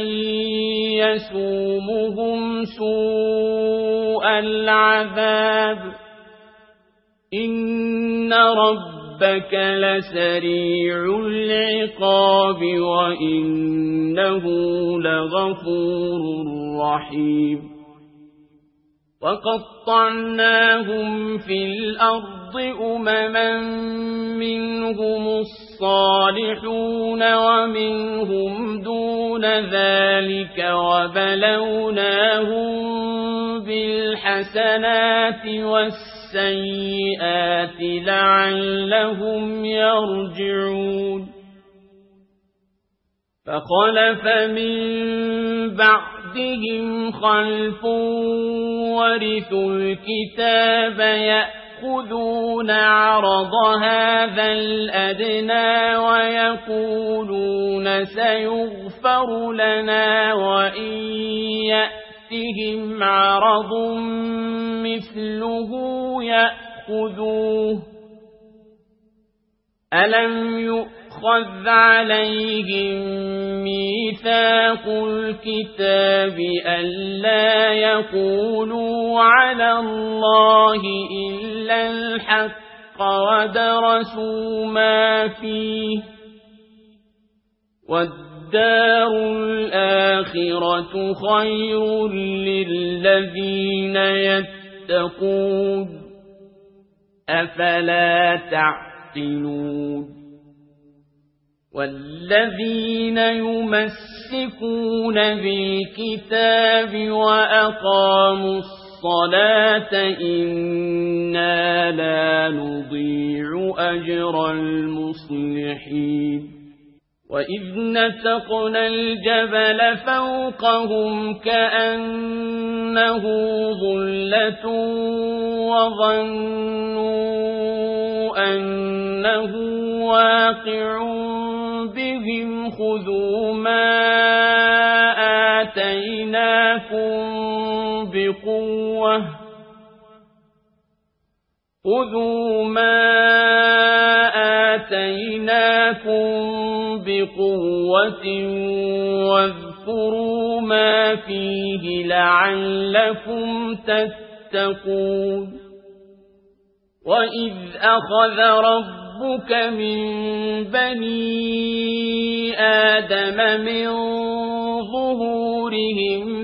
يسومهم سوء العذاب إن ربك لسريع العقاب وإنه لغفور رحيم وقطعناهم في الأرض أمما منهم الصالحون ومنهم دون ذلك وبلوناهم بالحسنات والسيئات لعلهم يرجعون فخلف من بعدهم خلف ورثوا الكتاب يأخذون عرض هذا الأدنى ويقولون سيغفر لنا وإن يأتهم عرض مثله يأخذوه ألم يؤخذ يؤخذ عليهم ميثاق الكتاب ألا يقولوا على الله إلا الحق ودرسوا ما فيه والدار الآخرة خير للذين يتقون أفلا تعقلون والذين يمسكون بالكتاب وأقاموا الصلاة إنا لا نضيع أجر المصلحين وإذ نتقنا الجبل فوقهم كأنه ظلة وظنوا أنه واقع بهم خذوا ما آتيناكم بقوة واذكروا ما فيه لعلكم تتقون وإذ أخذ ربك من بني آدم من ظهورهم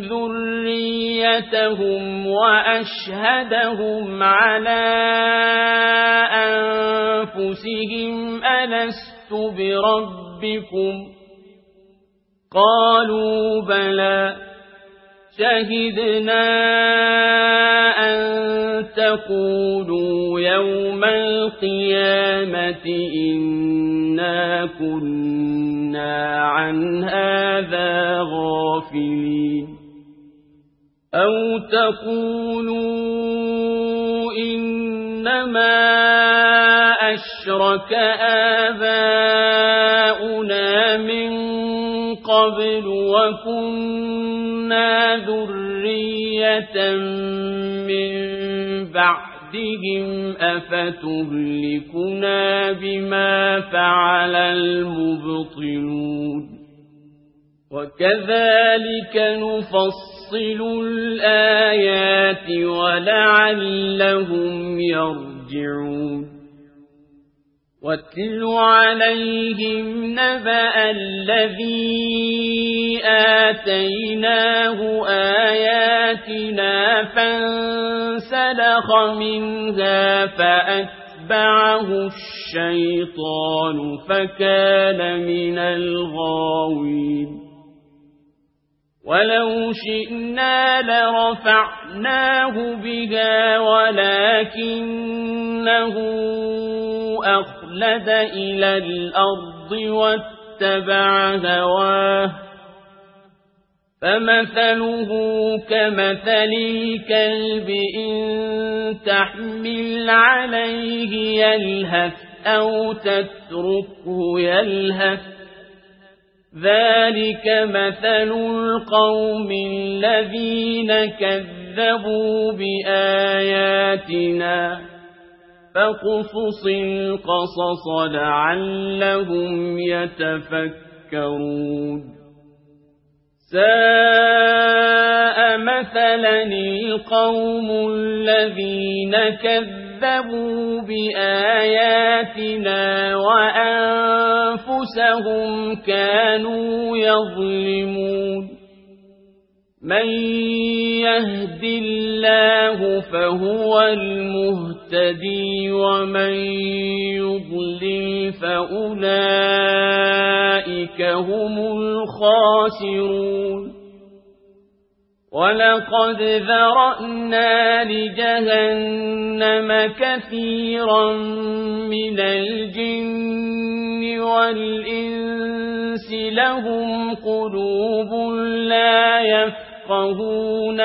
ذريتهم وأشهدهم على أنفسهم ألست بربكم قالوا بلى شهدنا أن تقولوا يوم القيامة إنا كنا عن هذا غافلين أو تقولوا إنما أشرك آباؤنا من قبل وكنا ذرية من بعدهم أفتهلكنا بما فعل المبطلون وكذلك نفصل الآيات ولعلهم يرجعون واتل عليهم نبأ الذي آتيناه آياتنا فانسلخ منها فأتبعه الشيطان فكان من الغاوين ولو شئنا لرفعناه بها ولكنه أخلد إلى الأرض واتبع هواه فمثله كمثل الكلب إن تحمل عليه يلهث أو تتركه يلهث ذلك مثل القوم الذين كذبوا بآياتنا فاقصص القصص لعلهم يتفكرون ساء مثلا القوم الذين كذبوا بآياتنا وأنفسهم كانوا يظلمون من يهد الله فهو المهتدي ومن يضلل فأولئك هم الخاسرون ولقد ذرأنا لجهنم كثيرا من الجن والإنس لهم قلوب لا يفقهون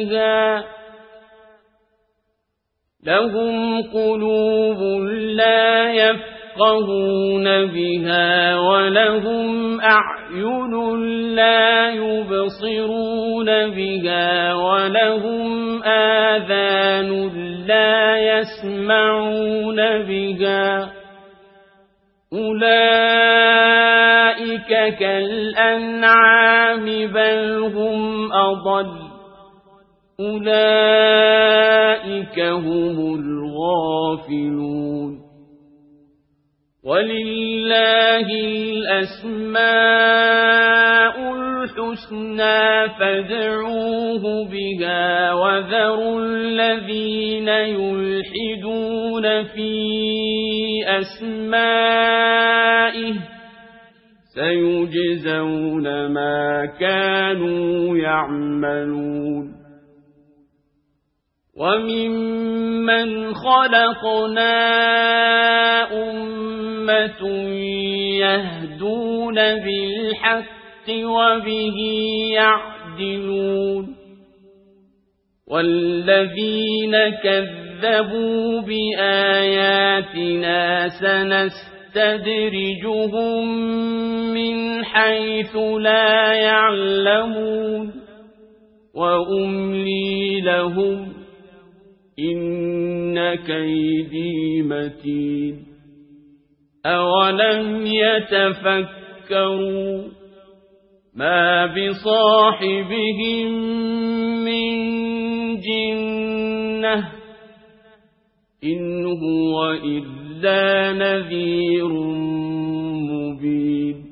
بها ولهم أعين لا يبصرون بها ولهم آذان لا يسمعون بها أولئك كالأنعام بل هم أضل أولئك هم الغافلون ولله الأسماء الحسنى فادعوه بها وذروا الذين يلحدون في أسمائه سيجزون ما كانوا يعملون وممن خلقنا أمة يهدون بالحق وبه يعدلون والذين كذبوا بآياتنا سنستدرجهم من حيث لا يعلمون وأملي لهم إن كيدي متين أولم يتفكروا ما بصاحبهم من جنة إن هو إلا نذير مبين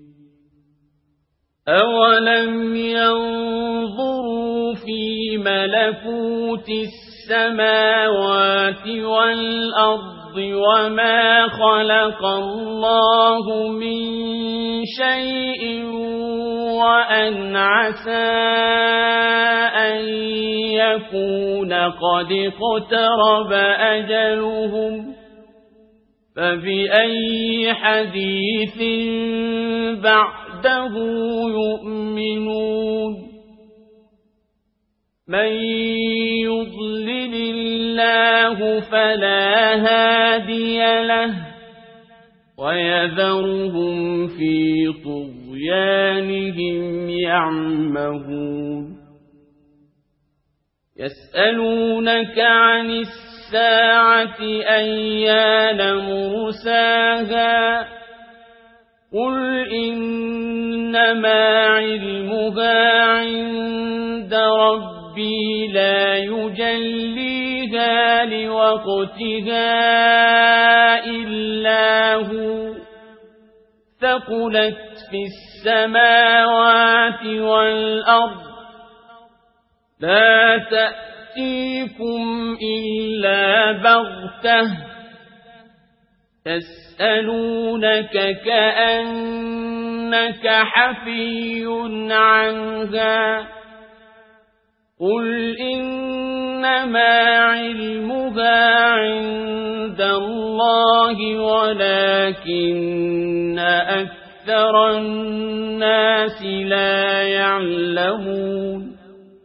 أولم ينظروا في ملكوت السماوات والأرض وما خلق الله من شيء وأن عسى أن يكون قد اقترب أجلهم فبأي حديث بعده يؤمنون من يضلل الله فلا هادي له ويذرهم في طغيانهم يعمهون يسألونك عن الساعة أيان مرساها قل إنما علمها عند ربي لا يجليها لوقتها إلا هو ثقلت في السماوات والأرض لا تأتيكم إلا بغتة يسألونك كأنك حفي عنها قل إنما علمها عند الله ولكن أكثر الناس لا يعلمون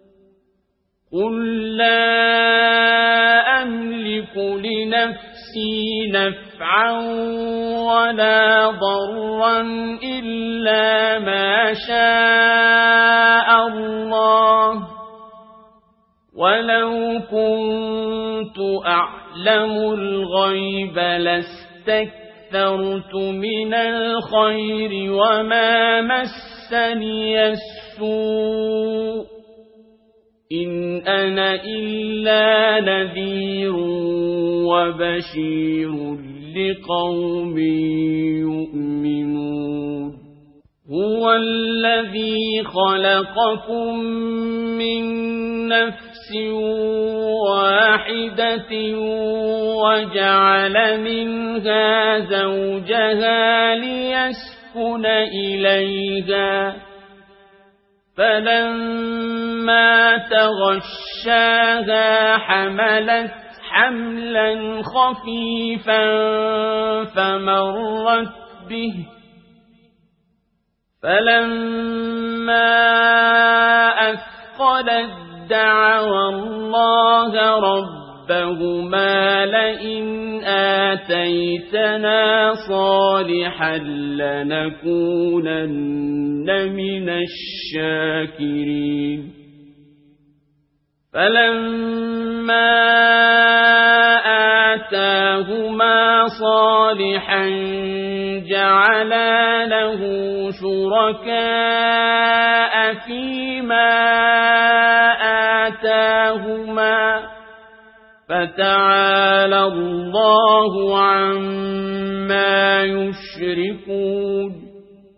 قل لا أملك لنفسي نفعا ولا ضرا إلا ما شاء الله ولو كنت أعلم الغيب لاستكثرت من الخير وما مسني السوء إن أنا إلا نذير وبشير لقوم يؤمنون هو الذي خلقكم من نفس واحدة وجعل منها زوجها ليسكن إليها فلما تغشاها حملت حملا خفيفا فمرت به فلما أثقلت دعوا الله ربهما لئن آتيتنا صالحا لنكونن من الشاكرين فلما آتاهما آتاهما صالحا جعلا له شركاء فيما آتاهما فتعالى الله عما يشركون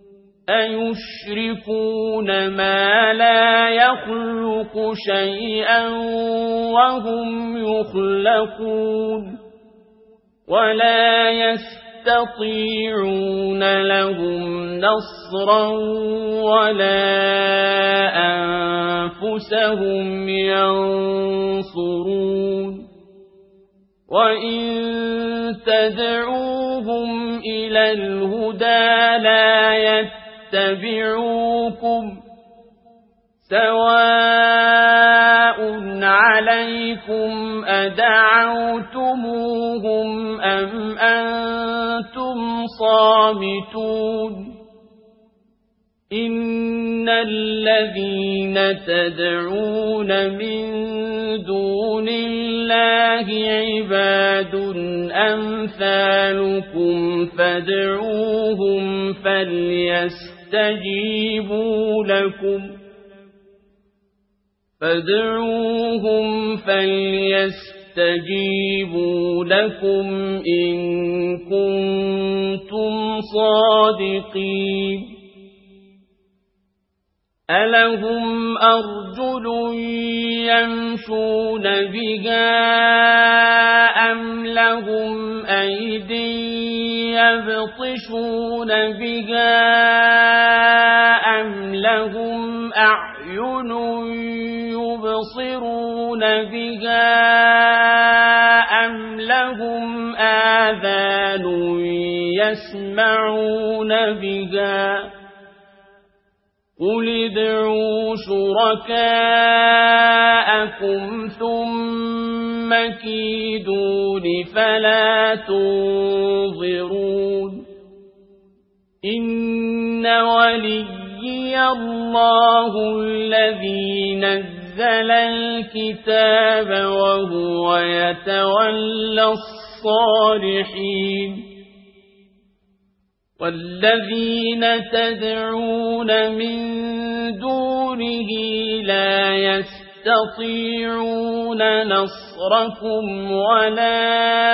أيشركون ما لا يخلق شيئا وهم يخلقون ولا يستطيعون لهم نصرا ولا أنفسهم ينصرون وإن تدعوهم إلى الهدى لا يتبعوكم سواء عليكم أدعوتموهم أم أنتم صامتون إن الذين تدعون من دون الله عباد أمثالكم فادعوهم فليستجيبوا لكم إن كنتم صادقين ألهم أرجل يمشون بها أم لهم أيد يبطشون بها أم لهم أعين يبصرون بها أم لهم آذان يسمعون بها قل ادعوا شركاءكم ثم كيدون فلا تنظرون إن وليي الله الذي نزل الكتاب وهو يتولى الصالحين والذين تدعون من دونه لا يستطيعون نصركم ولا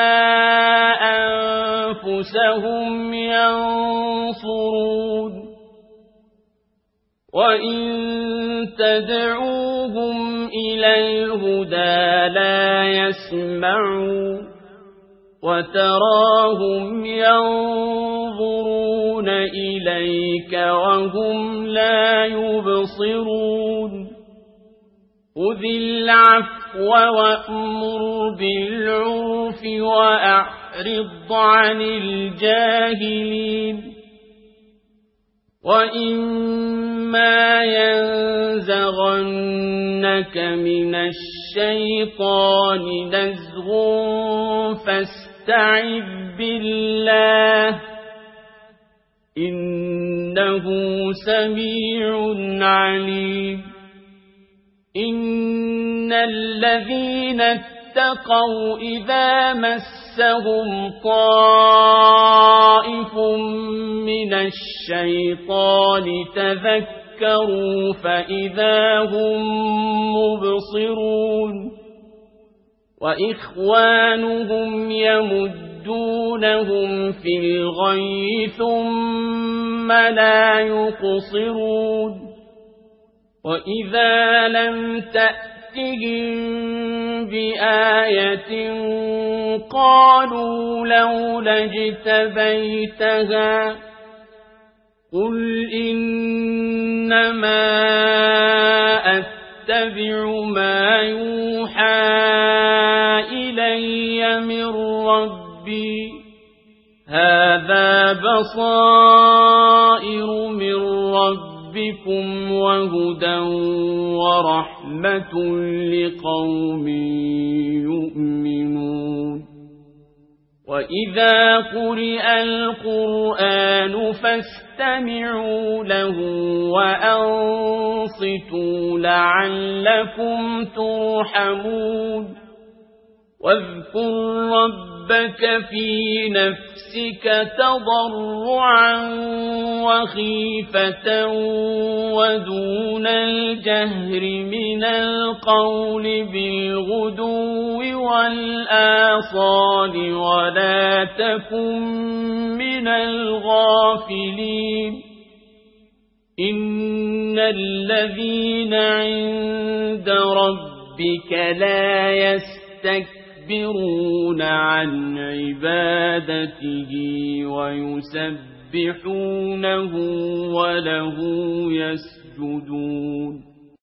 أنفسهم ينصرون وإن تدعوهم إلى الهدى لا يسمعون وتراهم ينظرون إليك وهم لا يبصرون خذ العفو وأمر بالعرف وأعرض عن الجاهلين وإما ينزغنك من الشيطان نزغ فاستعذ بالله إنه سميع عليم إن الذين اتقوا إذا مسهم طائف من الشيطان تذكروا فإذا هم مبصرون وإخوانهم يمدونهم في الغي ثم لا يقصرون وإذا لم تأتهم بآية قالوا لولا اجتبيتها قل إنما أتبع ما يوحى إلي من ربي هذا بصائر من ربكم وهدى ورحمة لقوم يؤمنون وإذا قرئ القرآن فاستمعوا له وأنصتوا لعلكم ترحمون واذكر ربك في نفسك تضرعا وخيفة ودون الجهر من القول بالغدو والآصال ولا تكن من الغافلين إن الذين عند ربك لا يستكبرون عن عبادته ويسبحونه وله يسجدون